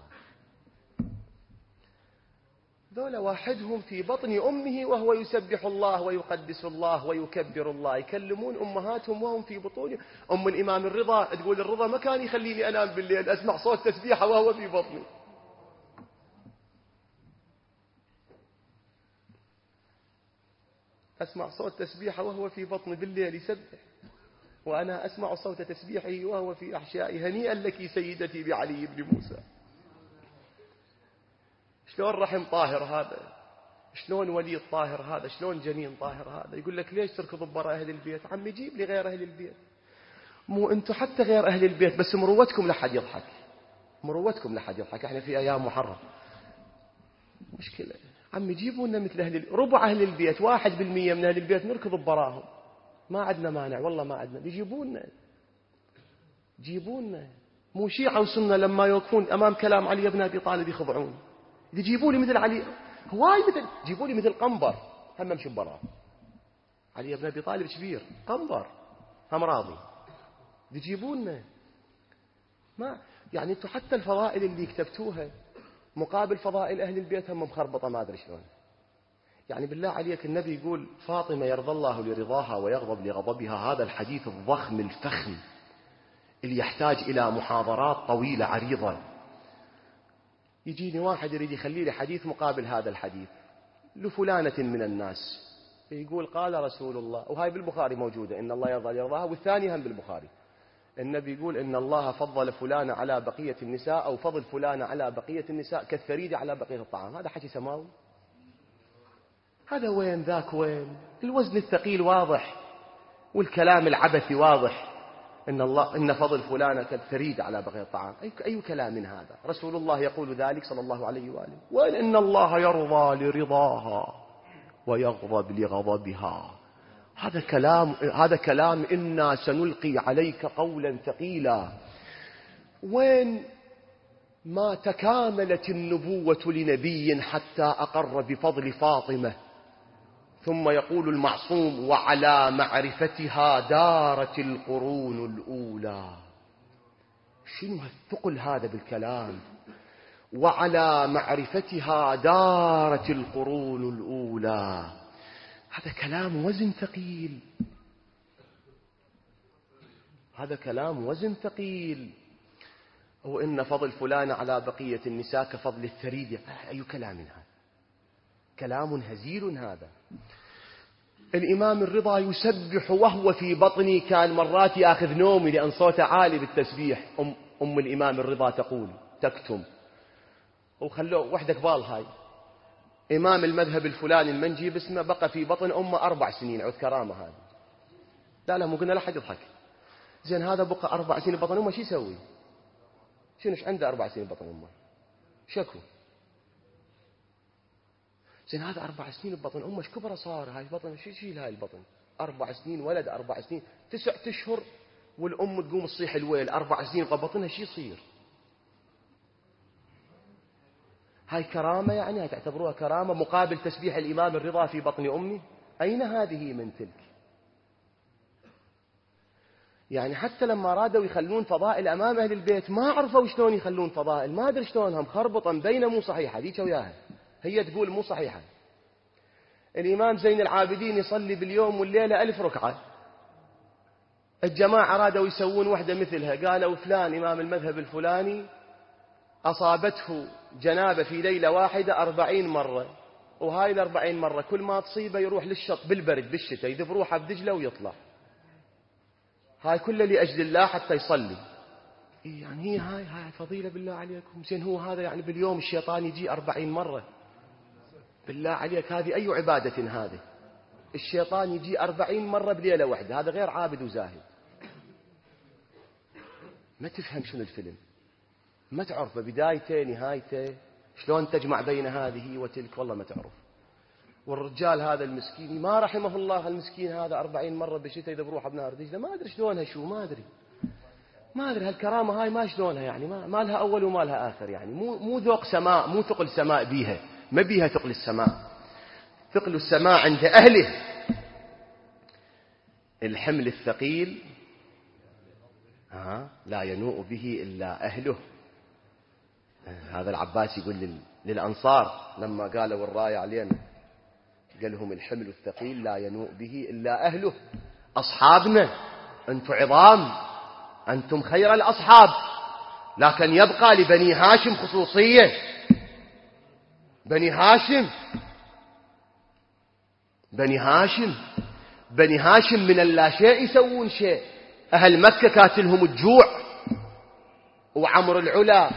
Speaker 1: دول واحدهم في بطن أمه وهو يسبح الله ويقدس الله ويكبر الله، يكلمون أمهاتهم وهم في بطون. أم الإمام الرضا تقول الرضا ما كان يخليني أنام بالليل، أسمع صوت تسبيحه وهو في بطني. أسمع صوت تسبيحه وهو في بطني بالليل يسبح، وأنا أسمع صوت تسبيحه وهو في أحشائي. هنيئا لك سيدتي بعلي بن موسى. شلون رحم طاهر هذا، شلون ولي طاهر هذا، شلون جنين طاهر هذا. يقول لك ليش تركض برا أهل البيت؟ عمي جيب لي غير أهل البيت. مو أنتم حتى غير أهل البيت، بس مروتكم لحد يضحك، احنا في أيام محرم. مشكلة عمي جيبوا لنا مثل ربع أهل البيت، 1% من أهل البيت نركض براهم، ما عندنا مانع، والله ما عندنا، جيبونا. مو شيعة وسنة لما يوقفون أمام كلام علي بن أبي طالب يخضعون. يجيبوا لي مثل علي، هواي مثل، جيبوا لي مثل قنبر، هم مش برا. علي بن أبي طالب كبير، قنبر هم راضي. يجيبونا ما يعني أنتم حتى الفضائل اللي كتبتوها مقابل فضائل أهل البيت هم مخربطة ما أدري شلون. يعني بالله عليك النبي يقول فاطمة يرضى الله لرضاها ويغضب لغضبها، هذا الحديث الضخم الفخم اللي يحتاج إلى محاضرات طويلة عريضة. يجيني واحد يريد يخلي لي حديث مقابل هذا الحديث لفلانة من الناس، يقول قال رسول الله، وهاي بالبخاري موجودة، إن الله يرضى يرضاها، والثاني هم بالبخاري، النبي يقول إن الله فضل فلان على بقية النساء، أو فضل فلان على بقية النساء كالثريد على بقية الطعام. هذا حكي سماوي؟ هذا وين ذاك وين؟ الوزن الثقيل واضح والكلام العبثي واضح، إن فضل فلان كالثريد على بقية الطعام. أي كلام هذا؟ رسول الله يقول ذلك صلى الله عليه وآله، وإن الله يرضى لرضاها ويغضب لغضبها. هذا كلام إنا سنلقي عليك قولا ثقيلا. وين ما تكاملت النبوة لنبي حتى أقر بفضل فاطمة، ثم يقول المعصوم وعلى معرفتها دارت القرون الأولى. شنو هالثقل هذا بالكلام؟ وعلى معرفتها دارت القرون الأولى. هذا كلام وزن ثقيل، هذا كلام وزن ثقيل. وإن فضل فلان على بقية النساء كفضل الثريد. أي كلام هذا؟ كلام هزيل هذا. الإمام الرضا يسبح وهو في بطني، كان مرات يأخذ نومي لأن صوته عالي بالتسبيح. أم الإمام الرضا تقول تكتم، وخلوه وحدة قبال هاي إمام المذهب الفلاني المنجي باسمه بقى في بطن أمه 4 سنين، عود كرامة هذه. لا مو قلنا لا حد يضحك. زين هذا بقى 4 سنين بطن أمه، شو يسوي؟ شنوش عنده 4 سنين بطن أمه؟ شكو. زين هذا 4 سنين ببطن أمه، ايش كبره صار؟ هاي بطن شو يشيل هاي البطن؟ 4 سنين ولد، 4 سنين 9 أشهر، والأم تقوم تصيح الويل. 4 سنين ببطنها شو يصير؟ هاي كرامة يعني؟ هاي تعتبروها كرامة مقابل تسبيح الإمام الرضا في بطن أمي؟ أين هذه من تلك؟ يعني حتى لما رادوا يخلون فضائل أمام أهل البيت ما عرفوا شلون يخلون فضائل، ما أدري شلونها مخربطة بين مو صحيحة. ذيك وياها هي تقول مو صحيحة. الإمام زين العابدين يصلي باليوم والليلة 1000 ركعة. الجماعة رادوا يسوون وحدة مثلها، قالوا فلان إمام المذهب الفلاني أصابته جنابة في ليلة واحدة 40 مرة، وهاي 40 مرة كل ما تصيبه يروح للشط بالبرد بالشتاء يذب روحه بدجلة ويطلع. هاي كله لأجل الله حتى يصلي. يعني هاي فضيلة بالله عليكم. زين هو هذا يعني باليوم الشيطان يجي 40 مرة؟ بالله عليك هذه أي عبادة هذه؟ الشيطان يجي 40 مرة بليلة واحدة، هذا غير عابد وزاهد. ما تفهم شنو الفيلم، ما تعرف بدايته نهايته، شلون تجمع بين هذه وتلك، والله ما تعرف. والرجال هذا المسكين ما رحمه الله، المسكين هذا 40 مرة بالشتاء إذا بروحه بنهار دجلة، ما أدري شلونها، شو ما أدري هالكرامة هاي ما شلونها يعني، ما لها أول وما لها آخر يعني. مو ذوق سماء، مو ثقل سماء بيها، ما بيها ثقل السماء. ثقل السماء عند أهله. الحمل الثقيل لا ينوء به إلا أهله. هذا العباس يقول للأنصار لما قالوا الراية علينا، قال لهم الحمل الثقيل لا ينوء به إلا أهله. أصحابنا أنتم عظام، أنتم خير الأصحاب، لكن يبقى لبني هاشم خصوصية. بني هاشم من اللاشيء يسوون شيء. أهل مكة كاتلهم الجوع، وعمر العلا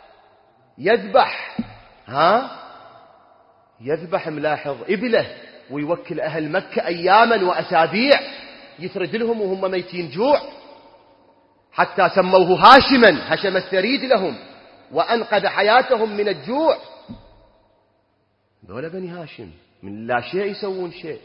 Speaker 1: يذبح ملاحظ إبله ويوكل أهل مكة أياما وأسابيع يفرد لهم وهم ميتين جوع، حتى سموه هاشما، هشم الثريد لهم وأنقذ حياتهم من الجوع. دول بني هاشم من لا شيء يسوون شيء.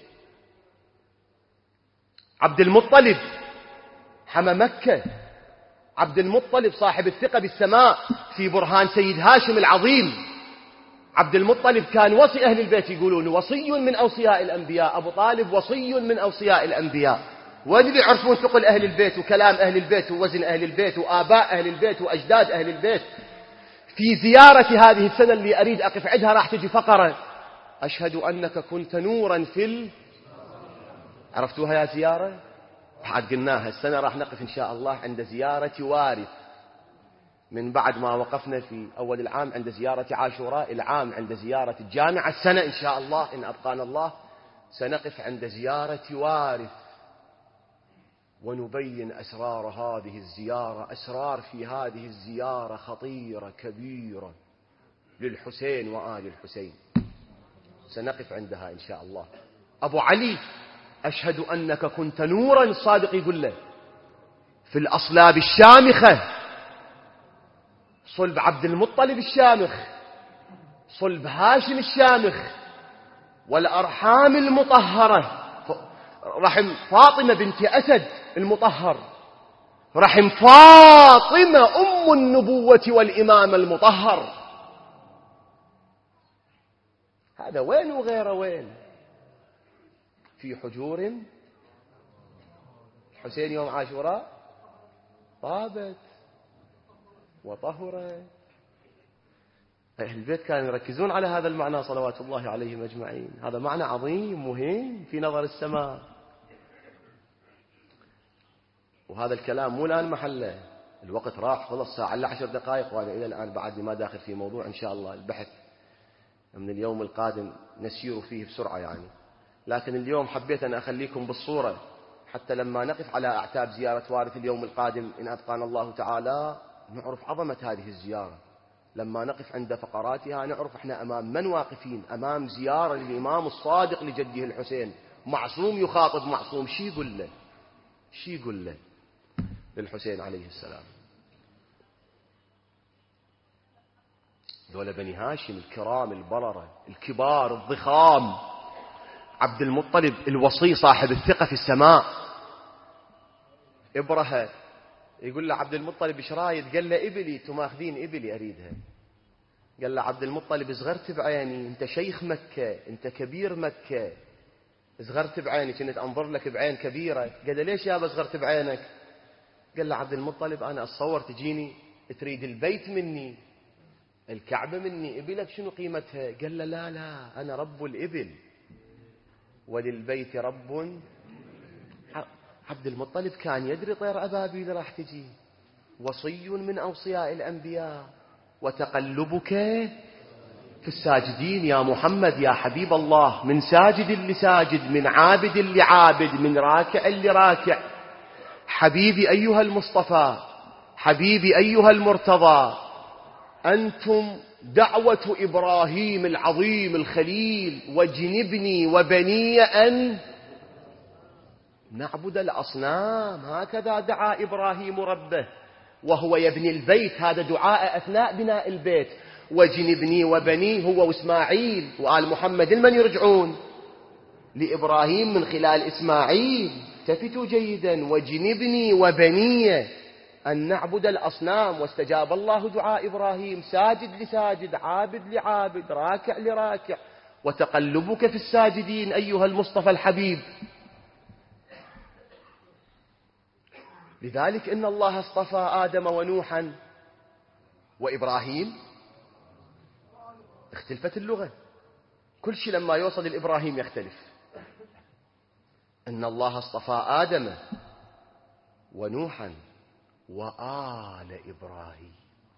Speaker 1: عبد المطلب حمى مكة، عبد المطلب صاحب الثقة بالسماء في برهان سيد هاشم العظيم. عبد المطلب كان وصي أهل البيت، يقولون وصي من أوصياء الأنبياء. أبو طالب وصي من أوصياء الأنبياء. وين يعرفون ثقل أهل البيت وكلام أهل البيت ووزن أهل البيت وآباء أهل البيت وأجداد أهل البيت. في زيارة هذه السنة اللي أريد أقف عندها راح تجي فقرة أشهد أنك كنت نورا عرفتوها يا زيارة؟ بعد قلناها السنة راح نقف إن شاء الله عند زيارة وارث، من بعد ما وقفنا في أول العام عند زيارة عاشوراء، العام عند زيارة الجامعة، السنة إن شاء الله إن أبقانا الله سنقف عند زيارة وارث، ونبين أسرار هذه الزيارة. أسرار في هذه الزيارة خطيرة كبيرة للحسين وآل الحسين، سنقف عندها إن شاء الله. أبو علي أشهد أنك كنت نورا، صادق يقول له، في الأصلاب الشامخة، صلب عبد المطلب الشامخ، صلب هاشم الشامخ، والأرحام المطهرة، رحم فاطمة بنت أسد المطهر، رحم فاطمة أم النبوة والإمام المطهر. هذا وين وغيره وين؟ في حجور الحسين يوم عاشوراء طابت وطهرت. أهل البيت كانوا يركزون على هذا المعنى صلوات الله عليهم أجمعين. هذا معنى عظيم مهم في نظر السماء، وهذا الكلام مو الآن محله، الوقت راح خلص ساعة إلا 10 دقائق، وأنا إلى الآن بعد ما داخل في موضوع إن شاء الله البحث من اليوم القادم نسير فيه بسرعة يعني. لكن اليوم حبيت أن أخليكم بالصورة حتى لما نقف على أعتاب زيارة وارث اليوم القادم إن أبقانا الله تعالى نعرف عظمة هذه الزيارة. لما نقف عند فقراتها نعرف احنا أمام من واقفين، أمام زيارة للإمام الصادق لجده الحسين، معصوم يخاطب معصوم. شي يقول له، شي يقول له للحسين عليه السلام. ذولا بني هاشم الكرام البررة الكبار الضخام، عبد المطلب الوصي صاحب الثقة في السماء، إبرهة يقول له عبد المطلب ايش رايد؟ قال له إبلي، تماخذين إبلي أريدها. قال له عبد المطلب صغرت بعيني، أنت شيخ مكة، أنت كبير مكة، صغرت بعيني، كنت أنظر لك بعين كبيرة. قال له ليش يابا صغرت بعينك؟ قال له عبد المطلب أنا أتصور تجيني تريد البيت مني، الكعبة مني، إبلك شنو قيمتها؟ قال له لا لا، أنا رب الإبل وللبيت رب. عبد المطلب كان يدري طير أبابيل راح تجي، وصي من أوصياء الأنبياء، وتقلبك في الساجدين يا محمد يا حبيب الله، من ساجد لساجد، من عابد لعابد، من راكع لراكع. حبيبي أيها المصطفى، حبيبي أيها المرتضى، أنتم دعوة إبراهيم العظيم الخليل، واجنبني وبني أن نعبد الأصنام. هكذا دعا إبراهيم ربه وهو يبني البيت، هذا دعاء أثناء بناء البيت. واجنبني وبني هو وإسماعيل وآل محمد من يرجعون لإبراهيم من خلال إسماعيل. التفتوا جيدا، واجنبني وبني أن نعبد الأصنام. واستجاب الله دعاء إبراهيم، ساجد لساجد، عابد لعابد، راكع لراكع، وتقلبك في الساجدين أيها المصطفى الحبيب. لذلك إن الله اصطفى آدم ونوحا وإبراهيم. اختلفت اللغة، كل شيء لما يوصل لإبراهيم يختلف. إن الله اصطفى آدم ونوحا وآل إبراهيم،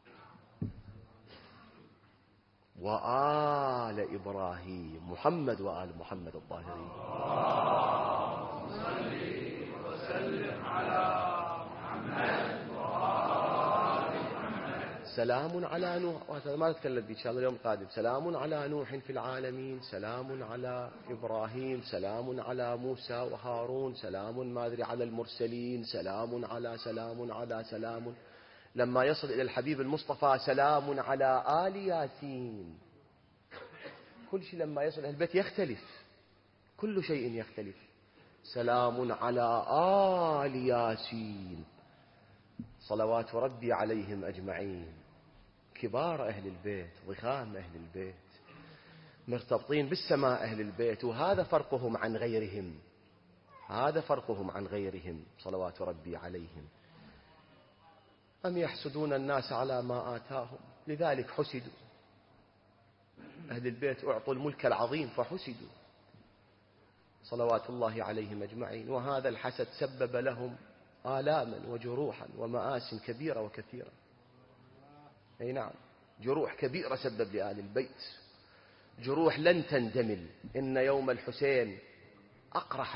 Speaker 1: وآل إبراهيم محمد وآل محمد الطاهرين. اللهم صل وسلم على محمد وآل محمد. سلام على نوح، ما نتكلم إن شاء الله اليوم القادم. سلام على نوح في العالمين، سلام على إبراهيم، سلام على موسى وهارون، سلام ما أدري على المرسلين، سلام على سلام على سلام. لما يصل إلى الحبيب المصطفى سلام على آل ياسين. كل شيء لما يصل إلى البيت يختلف، كل شيء يختلف. سلام على آل ياسين صلوات ربي عليهم أجمعين. كبار أهل البيت، ضخام أهل البيت، مرتبطين بالسماء أهل البيت، وهذا فرقهم عن غيرهم، هذا فرقهم عن غيرهم صلوات ربي عليهم. أم يحسدون الناس على ما آتاهم، لذلك حسدوا. أهل البيت أعطوا الملك العظيم فحسدوا. صلوات الله عليهم أجمعين. وهذا الحسد سبب لهم آلاما وجروحا ومآسٍ كبيرة وكثيرة. أي نعم، جروح كبيرة سبب لآل البيت، جروح لن تندمل. إن يوم الحسين أقرح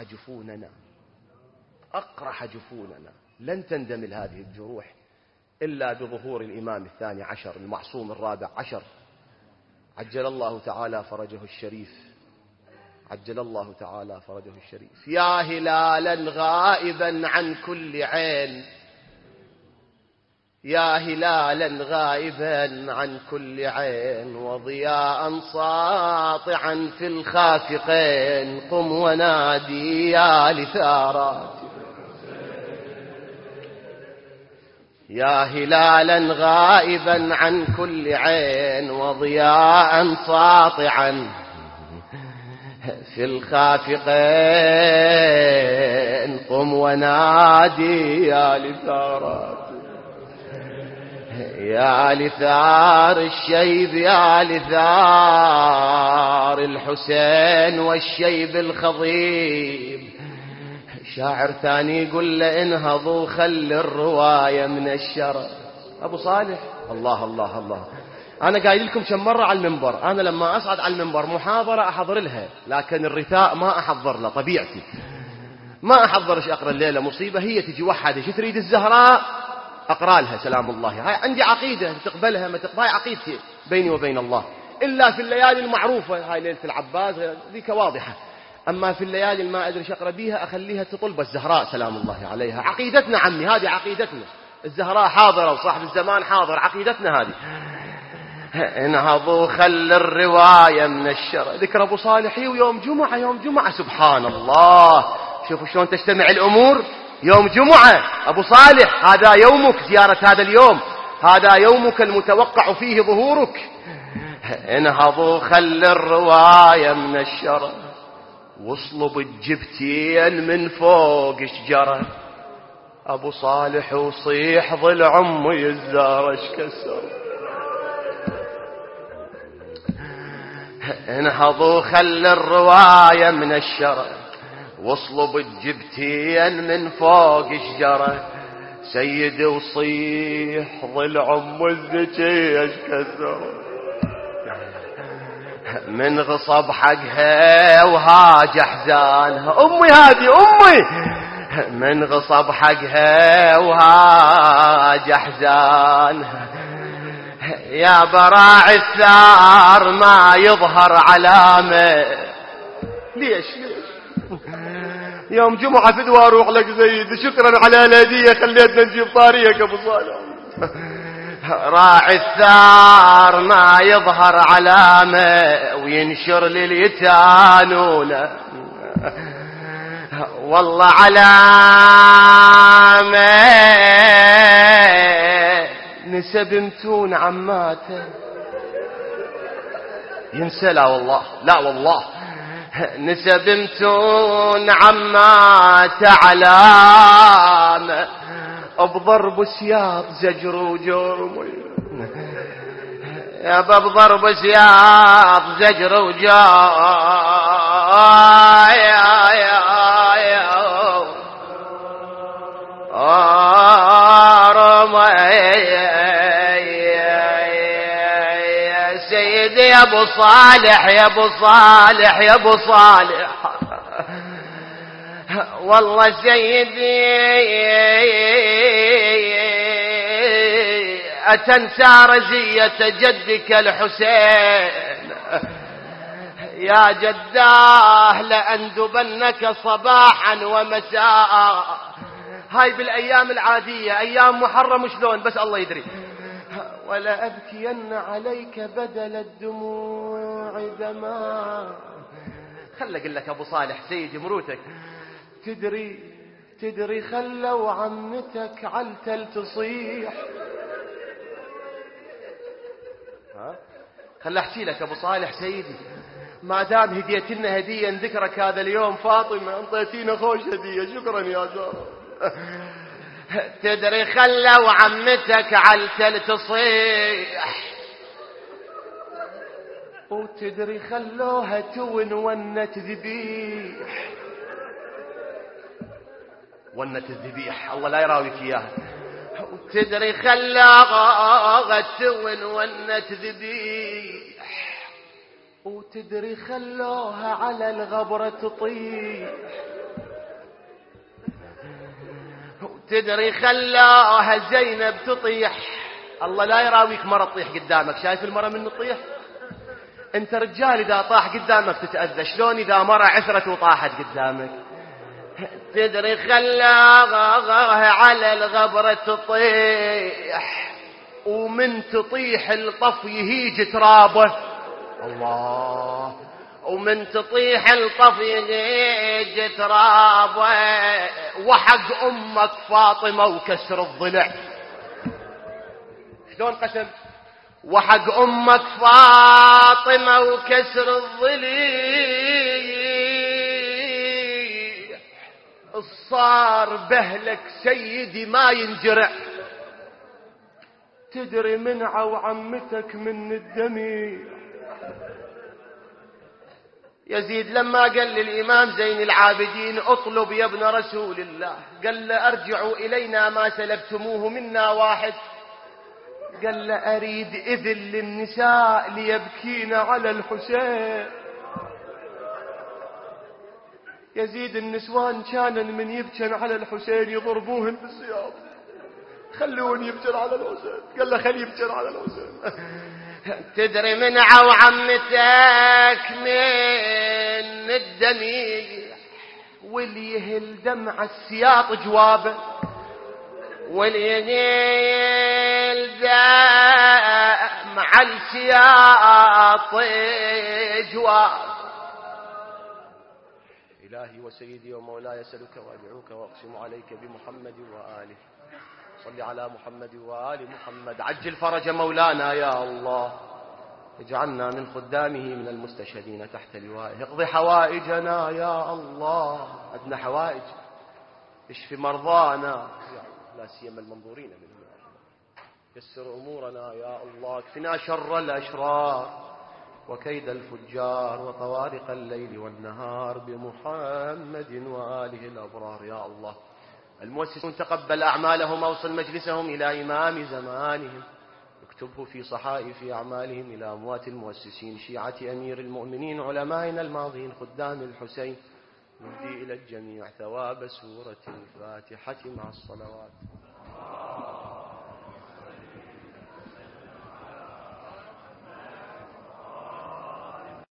Speaker 1: جفوننا، لن تندمل هذه الجروح إلا بظهور الإمام الثاني عشر المعصوم الرابع عشر، عجل الله تعالى فرجه الشريف، عجل الله تعالى فرجه الشريف. يا هلالا غائبا عن كل عين، يا هلالا غائبا عن كل عين، وضياء ساطعا في الخافقين، قم ونادي يا لثارات. يا هلالا غائبا عن كل عين، وضياء ساطعا في الخافقين، قم ونادي يا لثارات. يا لثار الشيب، يا لثار الحسين والشيب الخضيب. شاعر ثاني يقول له انهضوا خل الرواية من الشرف. أبو صالح، الله الله الله، أنا قايل لكم كم مرة على المنبر، أنا لما أصعد على المنبر محاضرة أحضر لها، لكن الرثاء ما أحضر له، طبيعتي ما أحضرش أقرأ الليلة مصيبة. هي تجي وحدة شو تريد الزهراء أقرأ لها سلام الله. هاي عندي عقيدة، تقبلها ما تقبلها عقيدتي بيني وبين الله، إلا في الليالي المعروفة، هاي ليلة العباس ذيك واضحة. أما في الليالي ما أدري أقرأ بيها أخليها تطلب الزهراء سلام الله عليها. عقيدتنا عمي، هذه عقيدتنا، الزهراء حاضرة وصاحب الزمان حاضر، عقيدتنا هذه. انهضوا خل الرواية من الشر. ذكر أبو صالح ويوم جمعة، يوم جمعة سبحان الله، شوفوا شلون تجتمع الأمور. يوم جمعة أبو صالح، هذا يومك، زيارة هذا اليوم، هذا يومك المتوقع فيه ظهورك. انهضوا خل الرواية من الشر، واصلب الجبتين من فوق شجرة. أبو صالح وصيح ضلع أمي الزارش كسر. انهضوا خل الرواية من الشر، واصلب الجبتين من فوق شجرة. سيدي وصيح ضلع أمي الزكية كسر. من غصب حقها وهاج احزانها، امي هذه امي، من غصب حقها وهاج احزانها. يا براعي الثار ما يظهر علامه. ليش يوم جمعة فدوى اروح لك زيد، شكرا على الهدية خليتنا نجيب طاريك ابو صالح. راعي الثار ما يظهر علامه، وينشر لليتانون والله علامه. نسب متون عماته ينسى، لا والله لا والله، نسب متون عماته علامه، بضرب سياط زجر وجرم. يا بضرب سياط زجر يا سيدي يا ابو صالح، يا ابو صالح، يا ابو صالح، والله سيدي أتنسى رزية جدك الحسين؟ يا جداه لأندبنك صباحا ومساء. هاي بالأيام العادية، أيام محرم شلون بس الله يدري. ولا أبكين عليك بدل الدموع دماء. خل أقول لك أبو صالح سيدي مروتك، تدري خلوا عمتك علتل تصيح. خل أحكي لك أبو صالح سيدي، ما دام هديت لنا هدية نذكرك هذا اليوم، فاطمة انطيتينا خوش هدية، شكرا يا زهرة. تدري خلوا عمتك علتل تصيح، وتدري خلوها ونة ذبيح. ونة الذبيح الله لا يراويك إياها. وتدري خلوها ونة ذبيح، وتدري خلوها على الغبرة تطيح، وتدري خلوها زينب تطيح. الله لا يراويك مرة تطيح قدامك. شايف المرة من تطيح؟ انت رجال اذا طاح قدامك تتأذى، شلون اذا مرة عثرت وطاحت قدامك؟ تدري خلاها على الغبرة تطيح، ومن تطيح الطف يهيج ترابه. الله. ومن تطيح الطف يهيج ترابه، وحق امك فاطمة وكسر الضلع. شلون قسم؟ وحق امك فاطمة وكسر الضلع. الصار بهلك سيدي ما ينجرع. تدري منعه وعمتك من الدميع. يزيد لما قال للإمام زين العابدين اطلب يا ابن رسول الله، قال له ارجعوا إلينا ما سلبتموه منا واحد. قال له أريد إذن للنساء ليبكين على الحسين. يزيد النسوان كان من يبكن على الحسين يضربوهن بالسياط. خلون يبكن على الحسين. قال له خلي يبكن على الحسين. تدري من عمتك من الدميع، واللي يهل دمع السياط جوابه، واللي يهل دمع السياط جوابه. إلهي وسيدي ومولاي أسألك وأدعوك وأقسم عليك بمحمد وآله. صل على محمد وآل محمد. عجل فرج مولانا يا الله. اجعلنا من خدامه من المستشهدين تحت لوائه. اقضي حوائجنا يا الله. عندنا حوائج. اشف مرضانا لا سيما المنظورين منهم. يسر أمورنا يا الله. اكفنا شر الأشرار وكيد الفجار وطوارق الليل والنهار بمحمد وآله الأبرار يا الله. المؤسسون تقبل أعمالهم، أوصل مجلسهم إلى إمام زمانهم، اكتبه في صحائف أعمالهم إلى أموات المؤسسين شيعة أمير المؤمنين علمائنا الماضين خدام الحسين. نهدي إلى الجميع ثواب سورة الفاتحة مع الصلوات.